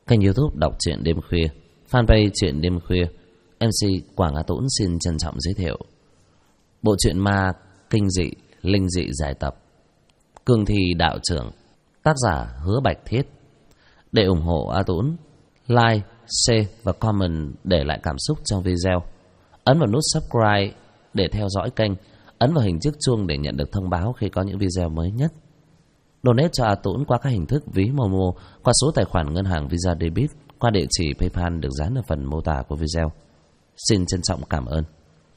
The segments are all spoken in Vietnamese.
Kênh YouTube đọc truyện đêm khuya, fanpage truyện đêm khuya. MC Quảng Á Tũng xin trân trọng giới thiệu bộ truyện ma kinh dị, linh dị giải tập Cương Thi Đạo Trưởng, tác giả Hứa Bạch Thiết. Để ủng hộ A Tũng, like, share và comment để lại cảm xúc trong video. Ấn vào nút subscribe để theo dõi kênh. Ấn vào hình chiếc chuông để nhận được thông báo khi có những video mới nhất. Donate cho A Tũng qua các hình thức ví Momo, qua số tài khoản ngân hàng Visa Debit, qua địa chỉ PayPal được dán ở phần mô tả của video. Xin trân trọng cảm ơn.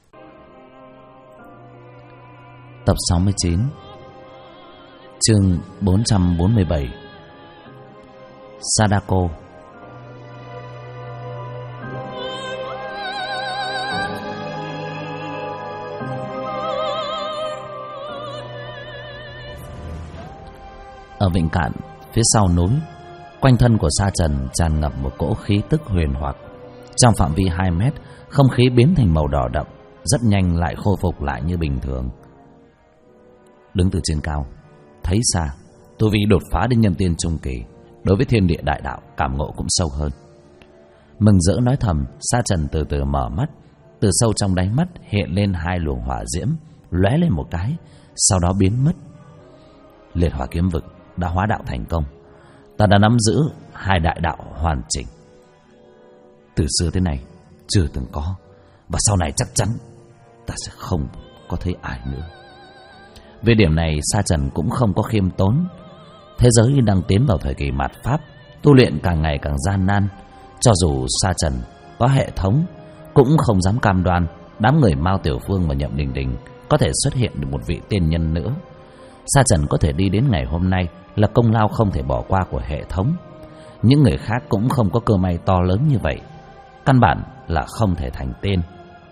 Tập 69, chương 447, Sadako. Ở Vịnh Cạn, phía sau núi, quanh thân của Sa Trần tràn ngập một cỗ khí tức huyền hoặc. Trong phạm vi 2 mét, không khí biến thành màu đỏ đậm, rất nhanh lại khôi phục lại như bình thường. Đứng từ trên cao, thấy xa, tu vi đột phá đến nhân tiên trung kỳ, đối với thiên địa đại đạo cảm ngộ cũng sâu hơn. Mừng rỡ nói thầm, Sa Trần từ từ mở mắt, từ sâu trong đáy mắt hiện lên 2 luồng hỏa diễm, lóe lên một cái, sau đó biến mất. Liệt Hỏa Kiếm Vực đã hóa đạo thành công. Ta đã nắm giữ 2 đại đạo hoàn chỉnh. Từ xưa tới nay chưa từng có, và sau này chắc chắn ta sẽ không có thấy ai nữa. Về điểm này, Sa Trần cũng không có khiêm tốn. Thế giới đang tiến vào thời kỳ mạt Pháp, tu luyện càng ngày càng gian nan. Cho dù Sa Trần có hệ thống, cũng không dám cam đoan đám người Mao Tiểu Phương và Nhậm Đình Đình có thể xuất hiện được một vị tiên nhân nữa. Sa Trần có thể đi đến ngày hôm nay là công lao không thể bỏ qua của hệ thống. Những người khác cũng không có cơ may to lớn như vậy, căn bản là không thể thành tên.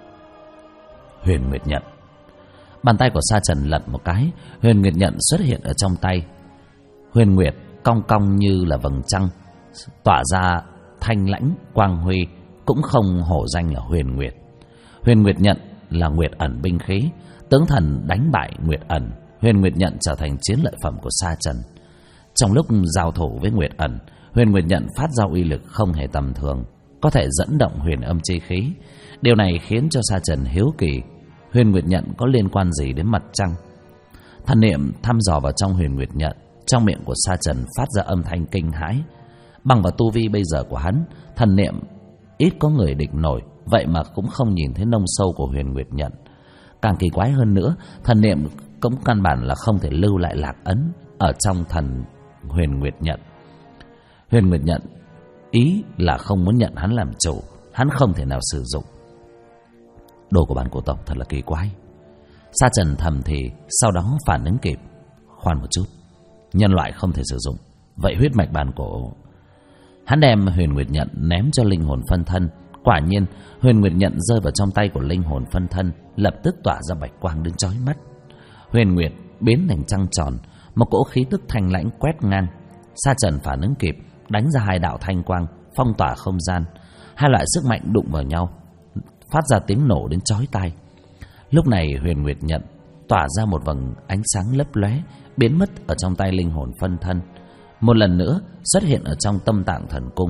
Huyền Nguyệt Nhận. Bàn tay của Sa Trần lật một cái, Huyền Nguyệt Nhận xuất hiện ở trong tay. Huyền Nguyệt cong cong như là vầng trăng, tỏa ra thanh lãnh quang huy, cũng không hổ danh là Huyền Nguyệt. Huyền Nguyệt Nhận là Nguyệt ẩn binh khí, tướng thần đánh bại Nguyệt ẩn, Huyền Nguyệt Nhận trở thành chiến lợi phẩm của Sa Trần. Trong lúc giao thủ với Nguyệt ẩn, Huyền Nguyệt Nhận phát ra uy lực không hề tầm thường, có thể dẫn động huyền âm chi khí. Điều này khiến cho Sa Trần hiếu kỳ, Huyền Nguyệt Nhận có liên quan gì đến mặt trăng? Thần niệm thăm dò vào trong Huyền Nguyệt Nhận, trong miệng của Sa Trần phát ra âm thanh kinh hãi. Bằng vào tu vi bây giờ của hắn, thần niệm ít có người địch nổi, vậy mà cũng không nhìn thấy nông sâu của Huyền Nguyệt Nhận. Càng kỳ quái hơn nữa, thần niệm cũng căn bản là không thể lưu lại lạc ấn ở trong thần Huyền Nguyệt Nhận. Huyền Nguyệt Nhận ý là không muốn nhận hắn làm chủ, hắn không thể nào sử dụng. Đồ của bản cổ tộc thật là kỳ quái. Sa Trần thầm thì, sau đó phản ứng kịp. Khoan một chút, nhân loại không thể sử dụng, vậy huyết mạch bản cổ. Hắn đem Huyền Nguyệt Nhận ném cho linh hồn phân thân. Quả nhiên Huyền Nguyệt Nhận rơi vào trong tay của linh hồn phân thân, lập tức tỏa ra bạch quang đến chói mắt. Huyền Nguyệt biến thành trăng tròn, một cỗ khí tức thanh lãnh quét ngang. Sa Trần phản ứng kịp, đánh ra 2 đạo thanh quang, phong tỏa không gian. 2 loại sức mạnh đụng vào nhau, phát ra tiếng nổ đến chói tai. Lúc này Huyền Nguyệt Nhận tỏa ra một vầng ánh sáng lấp lóe, biến mất ở trong tay linh hồn phân thân, một lần nữa xuất hiện ở trong Tâm Tạng Thần Cung.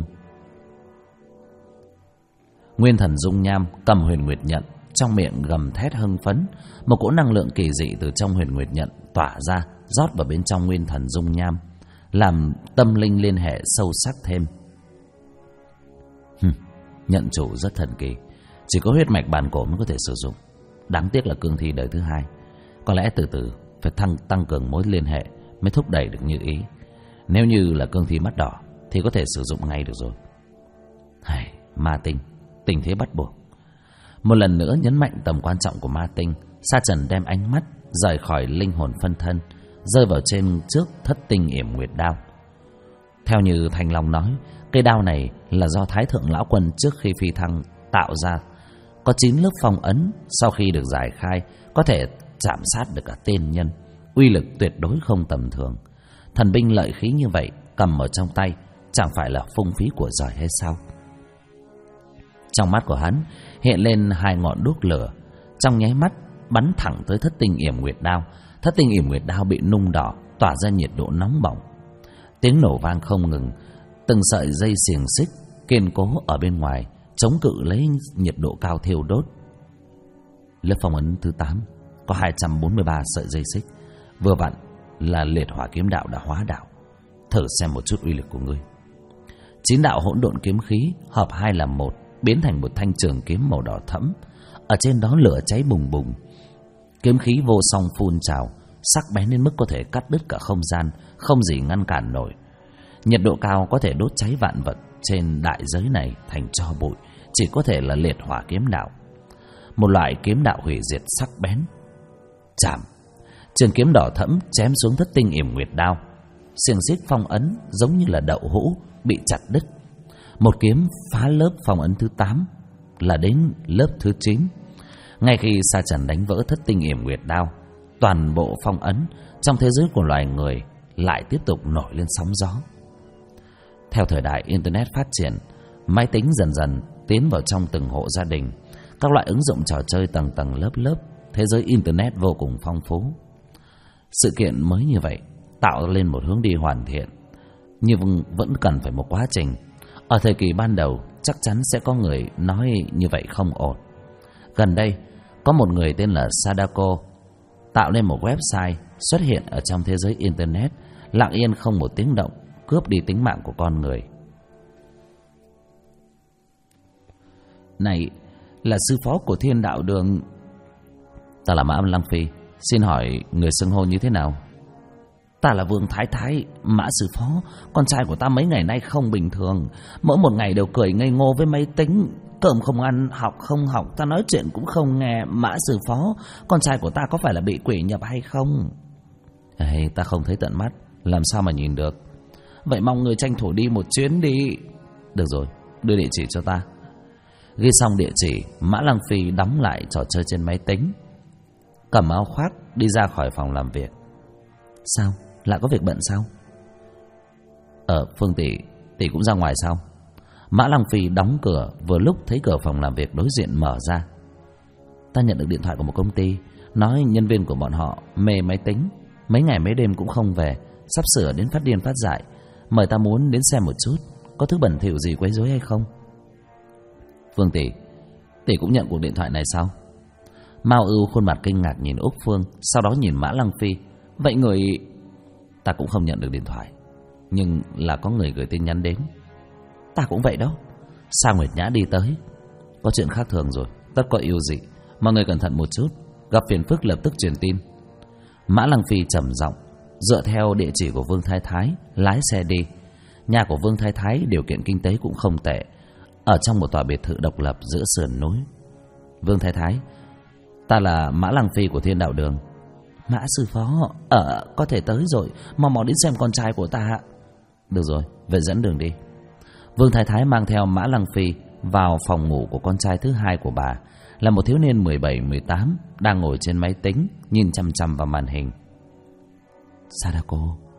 Nguyên Thần Dung Nham cầm Huyền Nguyệt Nhận, trong miệng gầm thét hưng phấn. Một cỗ năng lượng kỳ dị từ trong Huyền Nguyệt Nhận tỏa ra, rót vào bên trong Nguyên Thần Dung Nham, làm tâm linh liên hệ sâu sắc thêm. Nhận chủ rất thần kỳ, chỉ có huyết mạch bản cổ mới có thể sử dụng. Đáng tiếc là cương thi đời thứ 2. Có lẽ từ từ phải tăng cường mối liên hệ mới thúc đẩy được như ý. Nếu như là cương thi mắt đỏ thì có thể sử dụng ngay được rồi. Ma tinh, tình thế bắt buộc. Một lần nữa nhấn mạnh tầm quan trọng của ma tinh, Sa Trần đem ánh mắt rời khỏi linh hồn phân thân, rơi vào trên trước Thất Tinh Yểm Nguyệt Đao. Theo như Thanh Long nói, cây đao này là do Thái Thượng Lão Quân trước khi phi thăng tạo ra, có 9 lớp phong ấn, sau khi được giải khai có thể chạm sát được cả tiên nhân, uy lực tuyệt đối không tầm thường. Thần binh lợi khí như vậy cầm ở trong tay, chẳng phải là phung phí của giỏi hay sao? Trong mắt của hắn hiện lên 2 ngọn đuốc lửa, trong nháy mắt bắn thẳng tới Thất Tinh Yểm Nguyệt Đao. Thất Tinh Yểm Nguyệt Đao bị nung đỏ, tỏa ra nhiệt độ nóng bỏng. Tiếng nổ vang không ngừng, Từng sợi dây xiềng xích kiên cố ở bên ngoài chống cự lấy nhiệt độ cao thiêu đốt. Lớp phong ấn thứ 8 có 243 sợi dây xích, vừa vặn là liệt hỏa kiếm đạo đã hóa đạo. Thử xem một chút uy lực của ngươi. 9 đạo hỗn độn kiếm khí hợp 2 làm 1, biến thành một thanh trường kiếm màu đỏ thẫm. Ở trên đó lửa cháy bùng bùng, kiếm khí vô song phun trào, sắc bén đến mức có thể cắt đứt cả không gian, không gì ngăn cản nổi. Nhiệt độ cao có thể đốt cháy vạn vật trên đại giới này thành tro bụi, chỉ có thể là liệt hỏa kiếm đạo. Một loại kiếm đạo hủy diệt sắc bén. Chạm, trường kiếm đỏ thẫm chém xuống thất tinh yểm nguyệt đao. Xiềng xích phong ấn giống như là đậu hũ bị chặt đứt. Một kiếm phá lớp phong ấn thứ 8, là đến lớp thứ 9. Ngay khi Sa Trần đánh vỡ thất tinh yểm nguyệt đao, toàn bộ phong ấn trong thế giới của loài người lại tiếp tục nổi lên sóng gió. Theo thời đại Internet phát triển, máy tính dần dần tiến vào trong từng hộ gia đình. Các loại ứng dụng trò chơi tầng tầng lớp lớp, thế giới Internet vô cùng phong phú. Sự kiện mới như vậy tạo lên một hướng đi hoàn thiện, nhưng vẫn cần phải một quá trình. Ở thời kỳ ban đầu chắc chắn sẽ có người nói như vậy không ổn. Gần đây có một người tên là Sadako tạo nên một website xuất hiện ở trong thế giới Internet, lặng yên không một tiếng động cướp đi tính mạng của con người. Này là sư phó của Thiên Đạo Đường. Ta là Mã Lăng Phi, xin hỏi người xưng hô như thế nào? Ta là Vương Thái Thái. Mã sư phó, con trai của ta mấy ngày nay không bình thường, mỗi một ngày đều cười ngây ngô với máy tính, cơm không ăn, học không học, ta nói chuyện cũng không nghe. Mã sư phó, con trai của ta có phải là bị quỷ nhập hay không? Ta không thấy tận mắt, làm sao mà nhìn được. Vậy mong người tranh thủ đi một chuyến đi. Được rồi, đưa địa chỉ cho ta. Ghi xong địa chỉ, Mã Lăng Phi đóng lại trò chơi trên máy tính, cầm áo khoác đi ra khỏi phòng làm việc. Sao? Lại có việc bận sao? Phương tỷ cũng ra ngoài sao? Mã Lăng Phi đóng cửa vừa lúc thấy cửa phòng làm việc đối diện mở ra. Ta nhận được điện thoại của một công ty, nói nhân viên của bọn họ mê máy tính, mấy ngày mấy đêm cũng không về, sắp sửa đến phát điên phát dại, mời ta muốn đến xem một chút, có thứ bẩn thỉu gì quấy rối hay không. Phương tỷ cũng nhận cuộc điện thoại này sao? Mao Ưu khuôn mặt kinh ngạc nhìn Úc Phương, sau đó nhìn Mã Lăng Phi. Vậy người... Ta cũng không nhận được điện thoại, nhưng là có người gửi tin nhắn đến. Ta cũng vậy đó. Sa Nguyệt Nhã đi tới. Có chuyện khác thường rồi, tất có yêu dị, mọi người cẩn thận một chút, gặp phiền phức lập tức truyền tin. Mã Lăng Phi trầm giọng, dựa theo địa chỉ của Vương Thái Thái lái xe đi. Nhà của Vương Thái Thái điều kiện kinh tế cũng không tệ, ở trong một tòa biệt thự độc lập giữa sườn núi. Vương Thái Thái, ta là Mã Lăng Phi của Thiên Đạo Đường. Mã sư phó, có thể tới rồi, mau mau đến xem con trai của ta. Được rồi, vậy dẫn đường đi. Vương Thái Thái mang theo Mã Lăng Phi vào phòng ngủ của con trai thứ hai của bà, là một thiếu niên 17-18 đang ngồi trên máy tính nhìn chằm chằm vào màn hình. Sadako.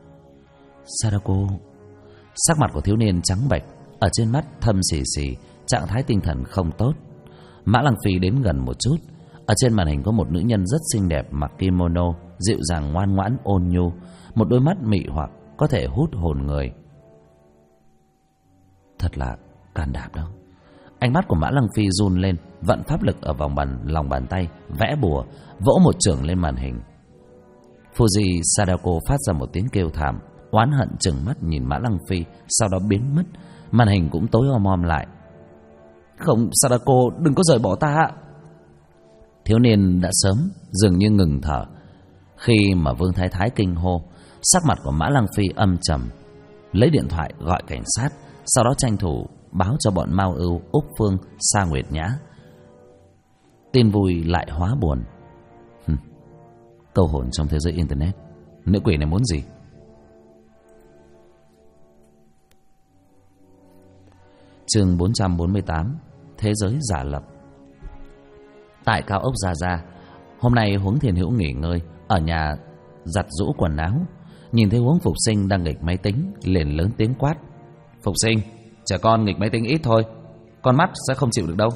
Sắc mặt của thiếu niên trắng bệch, ở trên mắt thâm xì xì, trạng thái tinh thần không tốt. Mã Lăng Phi đến gần một chút. Ở trên màn hình có một nữ nhân rất xinh đẹp mặc kimono, dịu dàng ngoan ngoãn ôn nhu, một đôi mắt mị hoặc có thể hút hồn người. Thật là can đảm đó. Ánh mắt của Mã Lăng Phi run lên, vận pháp lực ở lòng bàn tay, vẽ bùa, vỗ một chưởng lên màn hình. Fuji Sadako phát ra một tiếng kêu thảm, oán hận trừng mắt nhìn Mã Lăng Phi, sau đó biến mất. Màn hình cũng tối om lại. Không, Sadako, đừng có rời bỏ ta. Thiếu niên đã sớm dường như ngừng thở khi mà Vương Thái Thái kinh hô. Sắc mặt của Mã Lăng Phi âm trầm, lấy điện thoại gọi cảnh sát, sau đó tranh thủ báo cho bọn Mao Ưu, Úc Phương, Sa Nguyệt Nhã. Tin vui lại hóa buồn. Câu hồn trong thế giới Internet, nữ quỷ này muốn gì? Chương 448, thế giới giả lập. Tại cao ốc Gia Gia, hôm nay Huống Thiên Hữu nghỉ ngơi ở nhà giặt giũ quần áo, nhìn thấy Huống Phục Sinh đang nghịch máy tính, liền lớn tiếng quát: Phục Sinh, trẻ con nghịch máy tính ít thôi, con mắt sẽ không chịu được đâu.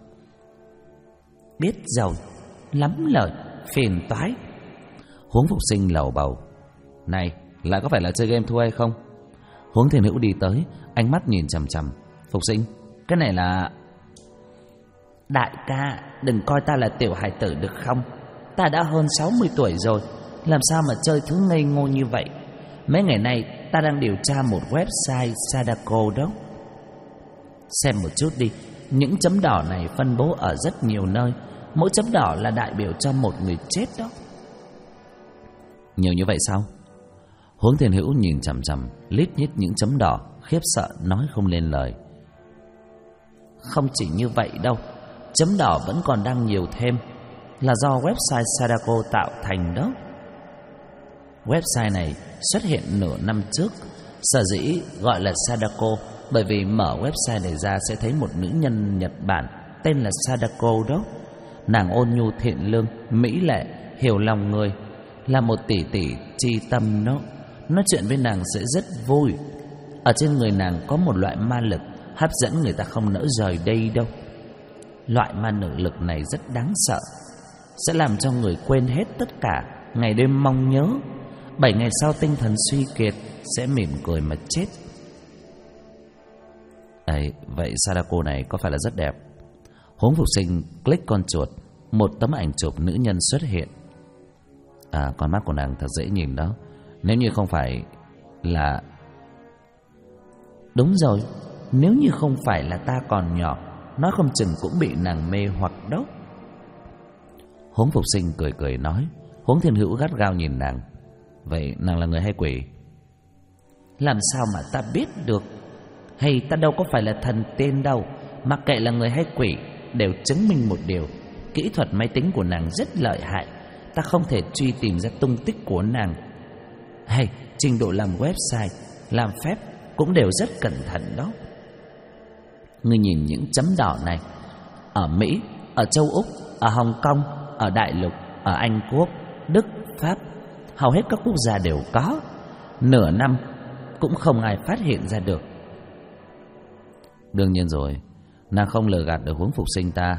Biết rồi, lắm lời, phiền toái. Huống Phục Sinh lầu bầu: Này, lại có phải là chơi game thua hay không? Huống Thiên Hữu đi tới, ánh mắt nhìn chằm chằm. Phục sinh, cái này là... Đại ca, đừng coi ta là tiểu hài tử được không? Ta đã hơn 60 tuổi rồi, làm sao mà chơi thứ ngây ngô như vậy? Mấy ngày nay ta đang điều tra một website Sadako đó. Xem một chút đi, những chấm đỏ này phân bố ở rất nhiều nơi. Mỗi chấm đỏ là đại biểu cho một người chết đó. Nhiều như vậy sao? Huống Thiên Hữu nhìn chằm chằm lít nhít những chấm đỏ, khiếp sợ nói không lên lời. Không chỉ như vậy đâu, chấm đỏ vẫn còn đang nhiều thêm, là do website Sadako tạo thành đó. Website này xuất hiện nửa năm trước. Sở dĩ gọi là Sadako bởi vì mở website này ra sẽ thấy một nữ nhân Nhật Bản tên là Sadako đó. Nàng ôn nhu thiện lương, mỹ lệ, hiểu lòng người, là một tỷ tỷ tri tâm đó. Nói chuyện với nàng sẽ rất vui. Ở trên người nàng có một loại ma lực hấp dẫn người ta không nỡ rời đây đâu. Loại ma lực này rất đáng sợ, sẽ làm cho người quên hết tất cả, ngày đêm mong nhớ. 7 ngày sau tinh thần suy kiệt, sẽ mỉm cười mà chết. Vậy Sadako này có phải là rất đẹp? Huống Phục Sinh click con chuột, một tấm ảnh chụp nữ nhân xuất hiện. Con mắt của nàng thật dễ nhìn đó. Nếu như không phải là... Đúng rồi, nếu như không phải là ta còn nhỏ, nói không chừng cũng bị nàng mê hoặc đó. Huống Phục Sinh cười cười nói. Huống Thiên Hữu gắt gao nhìn nàng. Vậy nàng là người hay quỷ? Làm sao mà ta biết được? Hay ta đâu có phải là thần tiên đâu. Mặc kệ là người hay quỷ, đều chứng minh một điều: kỹ thuật máy tính của nàng rất lợi hại. Ta không thể truy tìm ra tung tích của nàng. Hay trình độ làm website, làm phép cũng đều rất cẩn thận đó. Ngươi nhìn những chấm đỏ này, ở Mỹ, ở châu Úc, ở Hồng Kông, ở Đại Lục, ở Anh Quốc, Đức, Pháp, hầu hết các quốc gia đều có. Nửa năm cũng không ai phát hiện ra được. Đương nhiên rồi, nàng không lừa gạt được Huống Phục Sinh ta.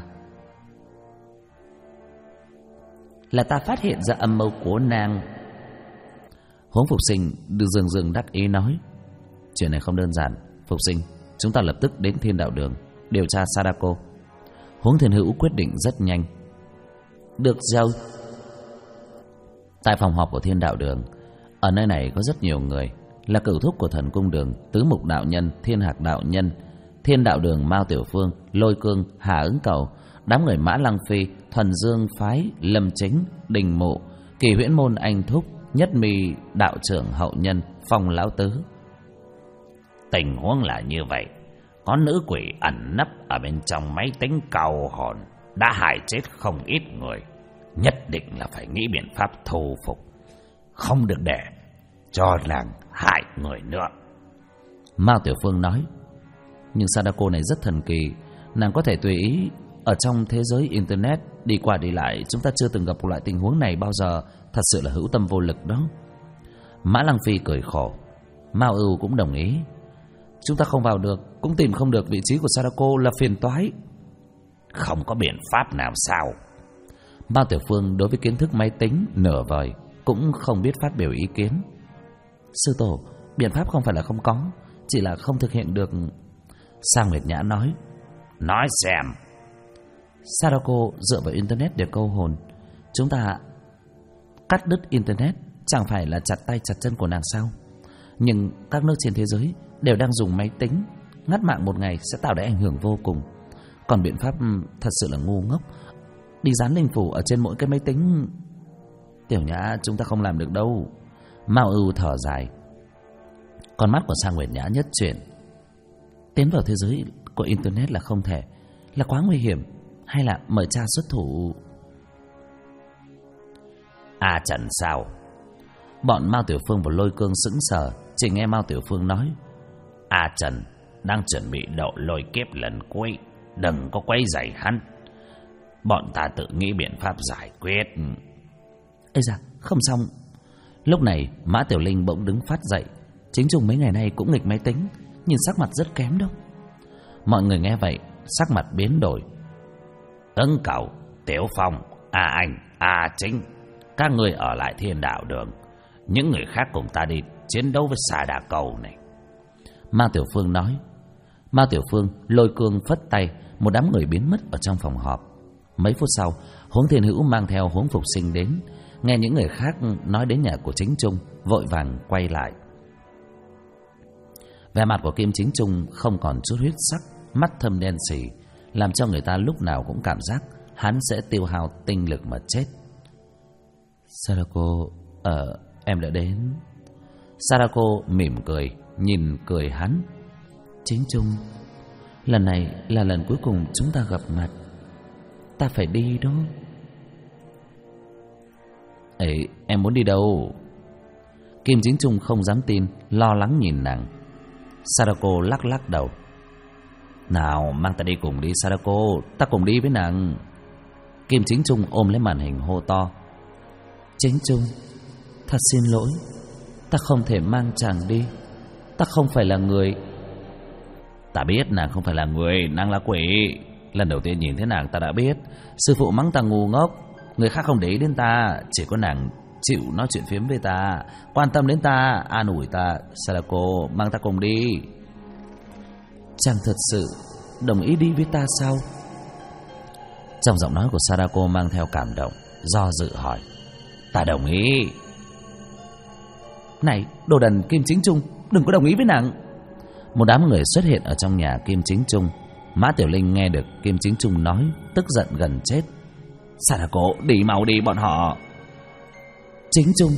Là ta phát hiện ra âm mưu của nàng. Huống Phục Sinh dường dường đắc ý nói. Chuyện này không đơn giản, Phục Sinh, chúng ta lập tức đến Thiên Đạo Đường điều tra Sadako. Huống Thiên Hữu quyết định rất nhanh. Được rồi. Tại phòng họp của Thiên Đạo Đường, ở nơi này có rất nhiều người, là cửu thúc của Thần Cung Đường, Tứ Mục Đạo Nhân, Thiên Hạc Đạo Nhân, Thiên Đạo Đường, Mao Tiểu Phương, Lôi Cương, Hà Ứng Cầu, đám người Mã Lăng Phi, Thuần Dương Phái, Lâm Chính, Đình Mộ, Kỳ Huyễn Môn Anh Thúc, Nhất Mi Đạo Trưởng Hậu Nhân, Phong Lão Tứ. Tình huống là như vậy, có nữ quỷ ẩn nấp ở bên trong máy tính cầu hồn, đã hại chết không ít người. Nhất định là phải nghĩ biện pháp thu phục, không được để cho nàng hại người nữa. Mao Tiểu Phương nói. Nhưng Sadako này rất thần kỳ, nàng có thể tùy ý ở trong thế giới internet đi qua đi lại. Chúng ta chưa từng gặp một loại tình huống này bao giờ, thật sự là hữu tâm vô lực đó. Mã Lăng Phi cười khổ. Mao Ưu cũng đồng ý. Chúng ta không vào được, cũng tìm không được vị trí của Sadako, là phiền toái. Không có biện pháp nào sao? Mao Tiểu Phương đối với kiến thức máy tính nửa vời, cũng không biết phát biểu ý kiến. Sư tổ, biện pháp không phải là không có, chỉ là không thực hiện được. Sa Nguyệt Nhã nói. Nói xem. Sadako dựa vào internet để câu hồn. Chúng ta cắt đứt internet chẳng phải là chặt tay chặt chân của nàng sao? Nhưng các nước trên thế giới đều đang dùng máy tính, ngắt mạng một ngày sẽ tạo ra ảnh hưởng vô cùng. Còn biện pháp thật sự là ngu ngốc, đi dán linh phủ ở trên mỗi cái máy tính. Tiểu Nhã, chúng ta không làm được đâu. Mao Ưu thở dài. Con mắt của Sa Nguyệt Nhã nhất chuyển. Tiến vào thế giới của internet là không thể, là quá nguy hiểm, hay là mời cha xuất thủ? Trần sao? Bọn Mao Tiểu Phương và Lôi Cương sững sờ, chỉ nghe Mao Tiểu Phương nói. Trần đang chuẩn bị độ lôi kiếp lần cuối, đừng có quấy rầy hắn. Bọn ta tự nghĩ biện pháp giải quyết. Ây da, không xong. Lúc này Mã Tiểu Linh bỗng đứng phát dậy. Chính Trung mấy ngày nay cũng nghịch máy tính, nhìn sắc mặt rất kém đâu. Mọi người nghe vậy sắc mặt biến đổi. Tấn Cầu, Tiểu Phong, Anh, Chính, các người ở lại Thiên Đạo Đường, những người khác cùng ta đi chiến đấu với Sadako này. Mao Tiểu Phương nói. Mao Tiểu Phương, Lôi Cương phất tay, một đám người biến mất ở trong phòng họp. Mấy phút sau, Huống Thiên Hữu mang theo Huống Phục Sinh đến, nghe những người khác nói đến nhà của Chính Trung, vội vàng quay lại. Vẻ mặt của Kim Chính Trung không còn chút huyết sắc, mắt thâm đen sì, làm cho người ta lúc nào cũng cảm giác hắn sẽ tiêu hao tinh lực mà chết. Sadako, em đã đến. Sadako mỉm cười, nhìn cười hắn. Chính Trung, lần này là lần cuối cùng chúng ta gặp mặt. Ta phải đi đó. Ấy, em muốn đi đâu? Kim Chính Trung không dám tin, lo lắng nhìn nàng. Sadako lắc lắc đầu. Nào, mang ta đi cùng đi Sadako, ta cùng đi với nàng. Kim Chính Trung ôm lấy màn hình hô to. Chính Trung, thật xin lỗi, ta không thể mang chàng đi. Ta không phải là người. Ta biết nàng không phải là người, nàng là quỷ. Lần đầu tiên nhìn thấy nàng ta đã biết. Sư phụ mắng ta ngu ngốc, người khác không để ý đến ta, chỉ có nàng chịu nói chuyện phiếm với ta, quan tâm đến ta, an ủi ta. Sadako, mang ta cùng đi. Chàng thật sự đồng ý đi với ta sao? Trong giọng nói của Sadako mang theo cảm động, do dự hỏi. Ta đồng ý. Này, đồ đần Kim Chính Trung, đừng có đồng ý với nàng. Một đám người xuất hiện ở trong nhà Kim Chính Trung. Mã Tiểu Linh nghe được Kim Chính Trung nói, tức giận gần chết. Sadako, đi mau đi bọn họ. Chính Trung.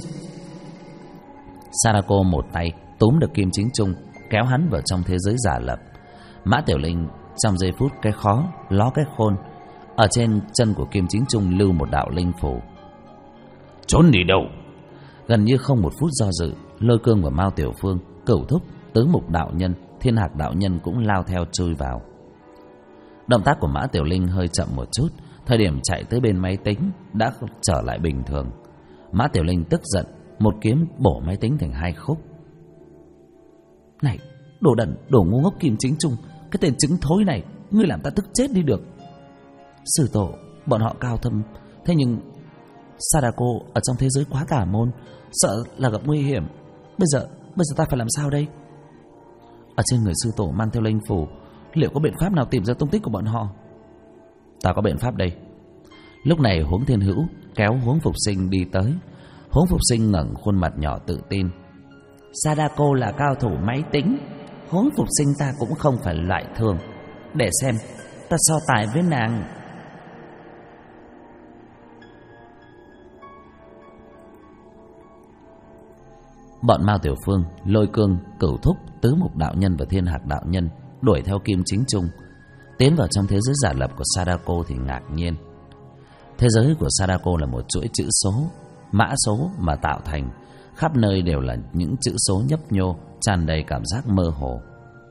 Sadako một tay túm được Kim Chính Trung, kéo hắn vào trong thế giới giả lập. Mã Tiểu Linh trong giây phút cái khó ló cái khôn, ở trên chân của Kim Chính Trung lưu một đạo linh phủ. Trốn đi đâu? Gần như không một phút do dự, Lôi Cương và Mao Tiểu Phương, Cửu Thúc, Tứ Mục đạo nhân, Thiên Hạc đạo nhân cũng lao theo chui vào. Động tác của Mã Tiểu Linh hơi chậm một chút, thời điểm chạy tới bên máy tính đã trở lại bình thường. Mã Tiểu Linh tức giận, một kiếm bổ máy tính thành hai khúc. Này, đồ đần, đồ ngu ngốc Kim Chính Trung, cái tên trứng thối này, ngươi làm ta tức chết đi được. Sư tổ, bọn họ cao thâm, thế nhưng Sadako ở trong thế giới quá tà môn, sợ là gặp nguy hiểm. Bây giờ ta phải làm sao đây? Ở trên người sư tổ mang theo linh phủ, liệu có biện pháp nào tìm ra tung tích của bọn họ? Ta có biện pháp đây. Lúc này Huống Thiên Hữu kéo Huống Phục Sinh đi tới. Huống Phục Sinh ngẩng khuôn mặt nhỏ tự tin. Sadako là cao thủ máy tính, Huống Phục Sinh ta cũng không phải loại thường. Để xem ta so tài với nàng. Bọn Mao Tiểu Phương, Lôi Cương, Cửu Thúc, Tứ Mục đạo nhân và Thiên Hạc đạo nhân đuổi theo Kim Chính Trung, tiến vào trong thế giới giả lập của Sadako thì ngạc nhiên. Thế giới của Sadako là một chuỗi chữ số, mã số mà tạo thành, khắp nơi đều là những chữ số nhấp nhô, tràn đầy cảm giác mơ hồ.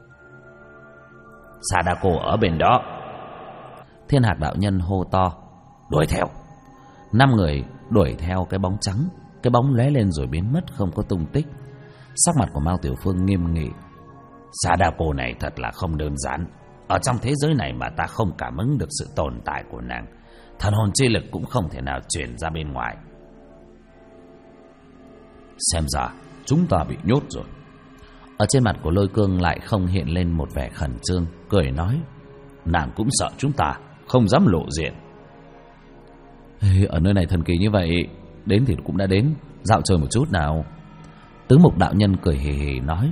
Sadako ở bên đó. Thiên Hạc đạo nhân hô to. Đuổi theo. 5 người đuổi theo cái bóng trắng. Cái bóng lóe lên rồi biến mất không có tung tích. Sắc mặt của Mao Tiểu Phương nghiêm nghị. Sadako này thật là không đơn giản. Ở trong thế giới này mà ta không cảm ứng được sự tồn tại của nàng, thần hồn chi lực cũng không thể nào truyền ra bên ngoài. Xem ra chúng ta bị nhốt rồi. Ở trên mặt của Lôi Cương lại không hiện lên một vẻ khẩn trương, cười nói. Nàng cũng sợ chúng ta không dám lộ diện. Ở nơi này thần kỳ như vậy, đến thì cũng đã đến, dạo chơi một chút nào. Tứ Mục đạo nhân cười hì hì nói.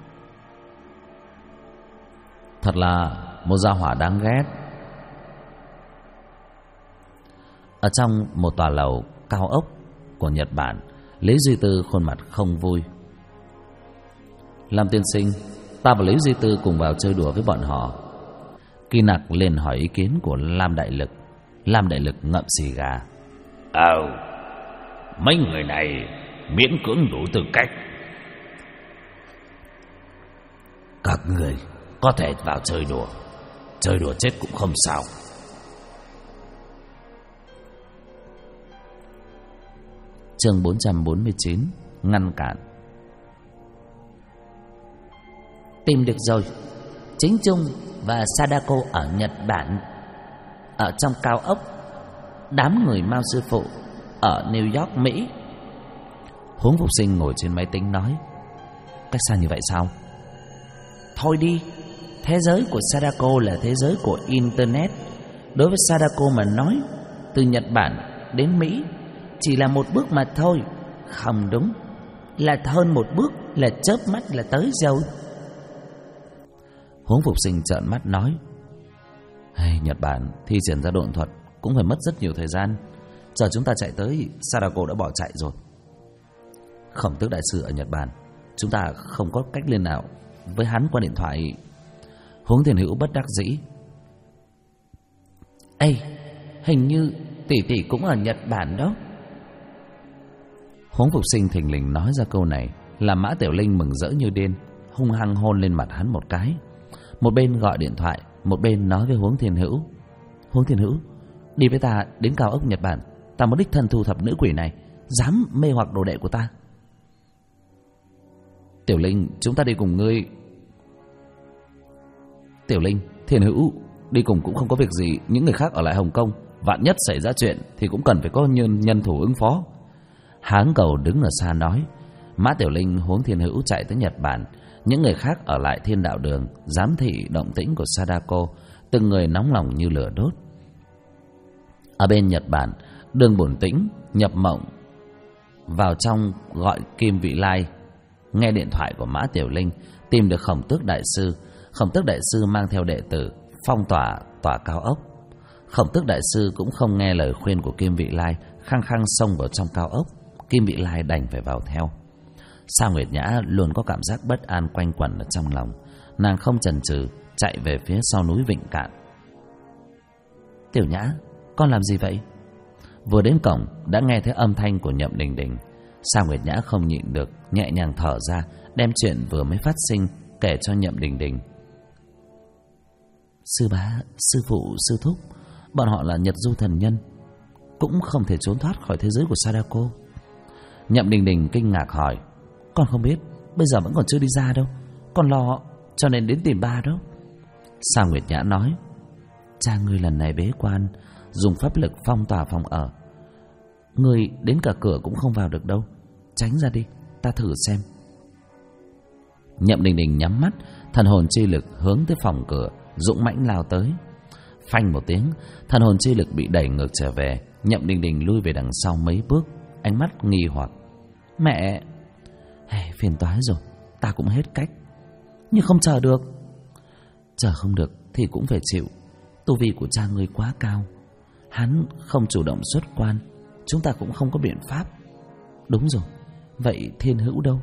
Thật là một gia hỏa đáng ghét. Ở trong một tòa lầu cao ốc của Nhật Bản, Lý Duy Tư khuôn mặt không vui. Lam tiên sinh, ta và Lý Duy Tư cùng vào chơi đùa với bọn họ. Kỳ Nặc liền hỏi ý kiến của Lam Đại Lực. Lam Đại Lực ngậm xì gà. Mấy người này miễn cưỡng đủ tư cách. Các người có thể vào chơi đùa chết cũng không sao. Chương 449, ngăn cản. Tìm được rồi. Chính Trung và Sadako ở Nhật Bản, ở trong cao ốc. Đám người Mao sư phụ ở New York, Mỹ. Huống Phục Sinh ngồi trên máy tính nói. Cách xa như vậy sao? Thôi đi, thế giới của Sadako là thế giới của Internet. Đối với Sadako mà nói, từ Nhật Bản đến Mỹ chỉ là một bước mà thôi. Không đúng, là hơn một bước, là chớp mắt là tới rồi. Huống Phục Sinh trợn mắt nói: hey, Nhật Bản thi triển ra độn thuật cũng phải mất rất nhiều thời gian. Giờ chúng ta chạy tới, Sadako đã bỏ chạy rồi. Khổng Tước đại sư ở Nhật Bản, chúng ta không có cách liên nào với hắn qua điện thoại. Huống Thiên Hữu bất đắc dĩ: ê, hình như tỷ tỷ cũng ở Nhật Bản đó. Huống Phục Sinh thình lình nói ra câu này, làm Mã Tiểu Linh mừng rỡ như điên, hung hăng hôn lên mặt hắn một cái. Một bên gọi điện thoại, một bên nói với Huống Thiên Hữu: Huống Thiên Hữu, đi với ta đến cao ốc Nhật Bản. Ta muốn đích thân thu thập nữ quỷ này, dám mê hoặc đồ đệ của ta. Tiểu Linh, chúng ta đi cùng ngươi. Tiểu Linh, Thiên Hữu, đi cùng cũng không có việc gì. Những người khác ở lại Hồng Kông, vạn nhất xảy ra chuyện thì cũng cần phải có nhân thủ ứng phó. Hán Cầu đứng ở xa nói. Mã Tiểu Linh, Huống Thiên Hữu chạy tới Nhật Bản. Những người khác ở lại Thiên Đạo Đường, giám thị động tĩnh của Sadako. Từng người nóng lòng như lửa đốt. Ở bên Nhật Bản, Đường Bổn Tĩnh nhập mộng vào trong gọi Kim Vị Lai, nghe điện thoại của Mã Tiểu Linh, tìm được Khổng Tước đại sư. Khổng Tước đại sư mang theo đệ tử phong tỏa tòa cao ốc. Khổng Tước đại sư cũng không nghe lời khuyên của Kim Vị Lai, khăng khăng xông vào trong cao ốc. Kim Vị Lai đành phải vào theo. Sa Nguyệt Nhã luôn có cảm giác bất an quanh quẩn ở trong lòng. Nàng không chần chừ chạy về phía sau núi Vịnh Cạn. Tiểu Nhã, con làm gì vậy? Vừa đến cổng đã nghe thấy âm thanh của Nhậm Đình Đình. Sa Nguyệt Nhã không nhịn được, nhẹ nhàng thở ra, đem chuyện vừa mới phát sinh kể cho Nhậm Đình Đình. Sư bá, sư phụ, sư thúc, bọn họ là Nhật Du thần nhân, cũng không thể trốn thoát khỏi thế giới của Sadako. Nhậm Đình Đình kinh ngạc hỏi: con không biết, bây giờ vẫn còn chưa đi ra đâu, con lo cho nên đến tìm ba đó. Sa Nguyệt Nhã nói: cha ngươi lần này bế quan, dùng pháp lực phong tỏa phòng ở, ngươi đến cả cửa cũng không vào được đâu, tránh ra đi, ta thử xem. Nhậm Đình Đình nhắm mắt, thần hồn chi lực hướng tới phòng cửa, dũng mãnh lao tới. Phanh một tiếng, thần hồn chi lực bị đẩy ngược trở về. Nhậm Đình Đình lui về đằng sau mấy bước, ánh mắt nghi hoặc: mẹ, phiền toái rồi, ta cũng hết cách, nhưng không chờ được. Chờ không được thì cũng phải chịu, tu vi của cha ngươi quá cao, hắn không chủ động xuất quan, chúng ta cũng không có biện pháp. Đúng rồi, vậy Thiên Hữu đâu?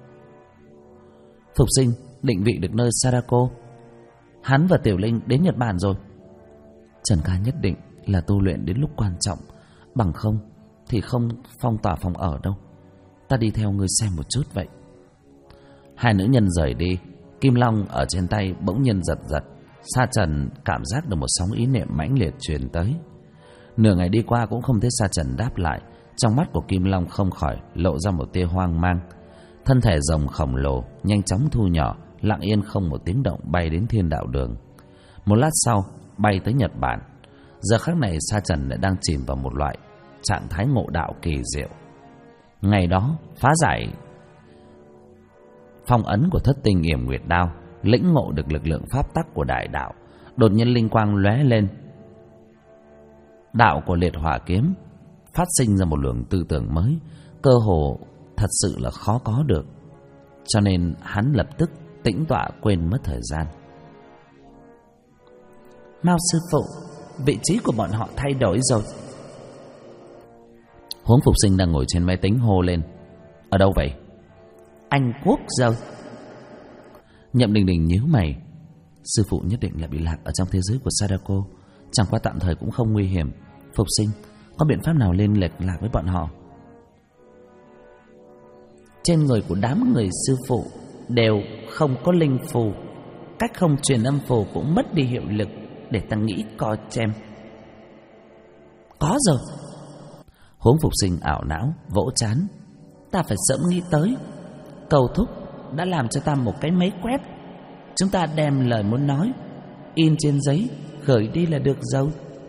Phục Sinh định vị được nơi Sadako, hắn và Tiểu Linh đến Nhật Bản rồi. Trần ca nhất định là tu luyện đến lúc quan trọng, bằng không thì không phong tỏa phòng ở đâu. Ta đi theo ngươi xem một chút vậy. Hai nữ nhân rời đi. Kim Long ở trên tay bỗng nhiên giật giật. Sa Trần cảm giác được một sóng ý niệm mãnh liệt truyền tới. Nửa ngày đi qua cũng không thấy Sa Trần đáp lại. Trong mắt của Kim Long không khỏi lộ ra một tia hoang mang. Thân thể rồng khổng lồ nhanh chóng thu nhỏ, lặng yên không một tiếng động bay đến Thiên Đạo Đường. Một lát sau bay tới Nhật Bản. Giờ khắc này Sa Trần lại đang chìm vào một loại trạng thái ngộ đạo kỳ diệu. Ngày đó phá giải phong ấn của Thất Tinh Yểm Nguyệt Đao, lĩnh ngộ được lực lượng pháp tắc của đại đạo. Đột nhiên linh quang lóe lên, đạo của Liệt Hỏa Kiếm phát sinh ra một luồng tư tưởng mới, cơ hồ thật sự là khó có được. Cho nên hắn lập tức tĩnh tọa, quên mất thời gian. Mao sư phụ, vị trí của bọn họ thay đổi rồi. Huống Phục Sinh đang ngồi trên máy tính hô lên: ở đâu vậy? Anh Quốc rồi. Nhậm Đình Đình nhíu mày: sư phụ nhất định là bị lạc ở trong thế giới của Sadako, chẳng qua tạm thời cũng không nguy hiểm. Phục Sinh, có biện pháp nào liên lạc với bọn họ? Trên người của đám người sư phụ đều không có linh phù, cách không truyền âm phù cũng mất đi hiệu lực. Để ta nghĩ coi xem. Có rồi. Huống Phục Sinh ảo não vỗ trán: ta phải sớm nghĩ tới. Cầu thúc đã làm cho ta một cái máy quét, chúng ta đem lời muốn nói in trên giấy gửi đi là được rồi.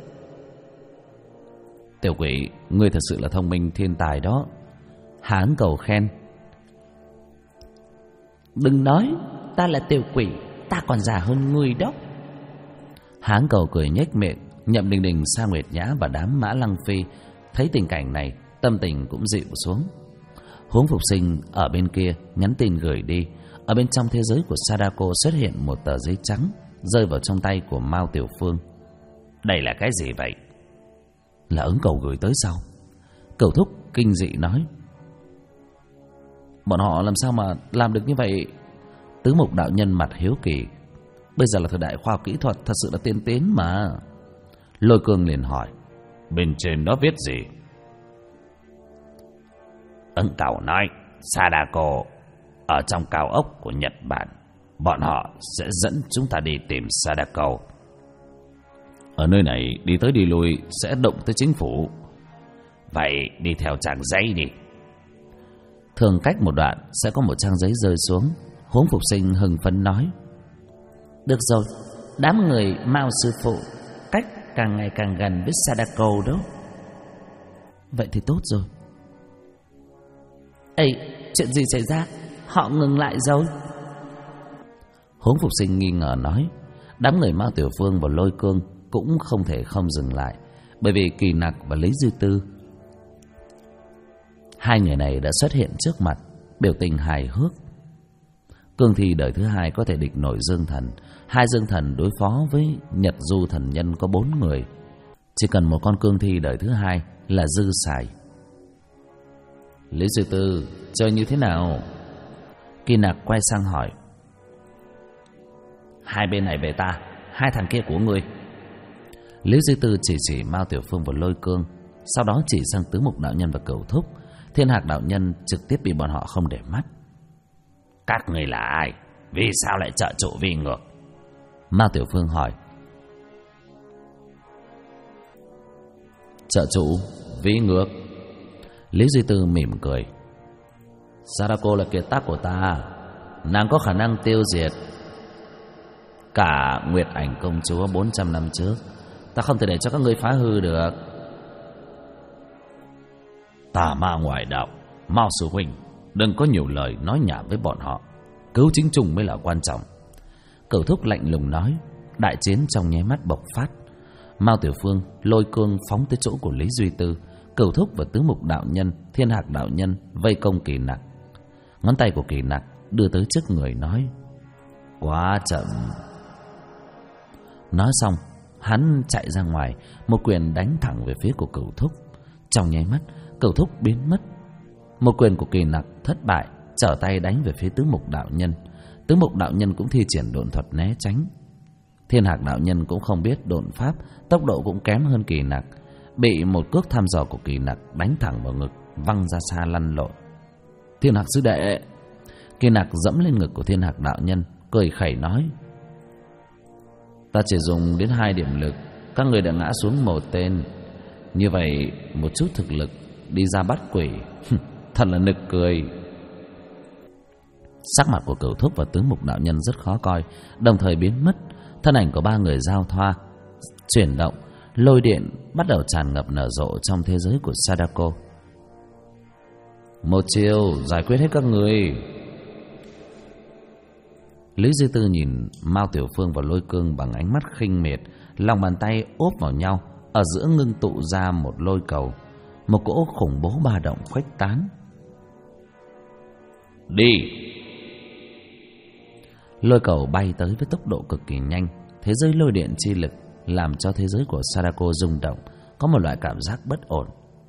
Tiểu Quỷ, ngươi thật sự là thông minh thiên tài đó. Hán Cầu khen: đừng nói ta là Tiểu Quỷ, ta còn già hơn ngươi đó. Hán Cầu cười nhếch miệng. Nhậm Đình Đình, Sa Nguyệt Nhã và đám Mã Lăng Phi thấy tình cảnh này, tâm tình cũng dịu xuống. Huống Phục Sinh ở bên kia nhắn tin gửi đi. Ở bên trong thế giới của Sadako xuất hiện một tờ giấy trắng rơi vào trong tay của Mao Tiểu Phương. Đây là cái gì vậy? Là ứng Cầu gửi tới sau. Cửu Thúc kinh dị nói. Bọn họ làm sao mà làm được như vậy? Tứ Mục đạo nhân mặt hiếu kỳ. Bây giờ là thời đại khoa học kỹ thuật, thật sự là tiên tiến mà. Lôi Cương liền hỏi. Bên trên đó viết gì? Ứng Cầu nói Sadako ở trong cao ốc của Nhật Bản. Bọn họ sẽ dẫn chúng ta đi tìm Sadako. Ở nơi này đi tới đi lui sẽ động tới chính phủ. Vậy đi theo trang giấy đi. Thường cách một đoạn sẽ có một trang giấy rơi xuống. Huống Phục Sinh hưng phấn nói. Được rồi, đám người Mao sư phụ cách càng ngày càng gần với Sadako đó. Vậy thì tốt rồi. Ê, chuyện gì xảy ra? Họ ngừng lại rồi. Huống Phục Sinh nghi ngờ nói. Đám người Mao Tiểu Phương và Lôi Cương cũng không thể không dừng lại, bởi vì Kỳ Nặc và Lý Duy Tư, hai người này đã xuất hiện trước mặt, biểu tình hài hước. Cương thi đời thứ hai có thể địch nổi Dương Thần. Hai Dương Thần đối phó với Nhật Du thần nhân có 4 người. Chỉ cần một con cương thi đời thứ hai là dư xài. Lý Duy Tư, chơi như thế nào? Kỳ Nặc quay sang hỏi. Hai bên này về ta, hai thằng kia của ngươi. Lý Duy Tư chỉ Mao Tiểu Phương và Lôi Cương, sau đó chỉ sang Tứ Mục đạo nhân và Cửu Thúc. Thiên Hạc đạo nhân trực tiếp bị bọn họ không để mắt. Các người là ai? Vì sao lại trợ trụ vi ngược? Mao Tiểu Phương hỏi. Trợ trụ vi ngược? Lý Duy Tư mỉm cười. Sadako là kiệt tác của ta, nàng có khả năng tiêu diệt cả Nguyệt Ảnh công chúa 400 năm trước. Ta không thể để cho các ngươi phá hư được. Tà ma ngoại đạo, Mao sư huynh, đừng có nhiều lời nói nhảm với bọn họ. Cứu chính chúng mới là quan trọng. Cửu Thúc lạnh lùng nói. Đại chiến trong nháy mắt bộc phát. Mao Tiểu Phương, Lôi Cương phóng tới chỗ của Lý Duy Tư. Cửu Thúc và Tứ Mục đạo nhân, Thiên Hạc đạo nhân vây công Kỳ Nặc. Ngón tay của Kỳ Nặc đưa tới trước người nói. Quá chậm. Nói xong, hắn chạy ra ngoài, một quyền đánh thẳng về phía của Cửu Thúc. Trong nháy mắt, Cửu Thúc biến mất. Một quyền của Kỳ Nặc thất bại, trở tay đánh về phía Tứ Mục đạo nhân. Tứ Mục đạo nhân cũng thi triển độn thuật né tránh. Thiên Hạc đạo nhân cũng không biết độn pháp, tốc độ cũng kém hơn Kỳ Nặc, bị một cước thăm dò của Kỳ Nặc đánh thẳng vào ngực, văng ra xa lăn lộn. Thiên Hạc sư đệ! Kỳ Nặc dẫm lên ngực của Thiên Hạc đạo nhân, cười khẩy nói. Ta chỉ dùng đến 2 điểm lực, các người đã ngã xuống 1 tên. Như vậy một chút thực lực đi ra bắt quỷ, thật là nực cười. Sắc mặt của Cửu Thúc và Tứ Mục đạo nhân rất khó coi, đồng thời biến mất. Thân ảnh của 3 người giao thoa, chuyển động, lôi điện bắt đầu tràn ngập nở rộ trong thế giới của Sadako. Một chiều giải quyết hết các người. Lý Duy Tư nhìn Mao Tiểu Phương và Lôi Cương bằng ánh mắt khinh miệt, lòng bàn tay ốp vào nhau, ở giữa ngưng tụ ra một lôi cầu, một cỗ khủng bố ba động khuếch tán. Đi! Lôi cầu bay tới với tốc độ cực kỳ nhanh. Thế giới lôi điện chi lực làm cho thế giới của Sadako rung động, có một loại cảm giác bất ổn.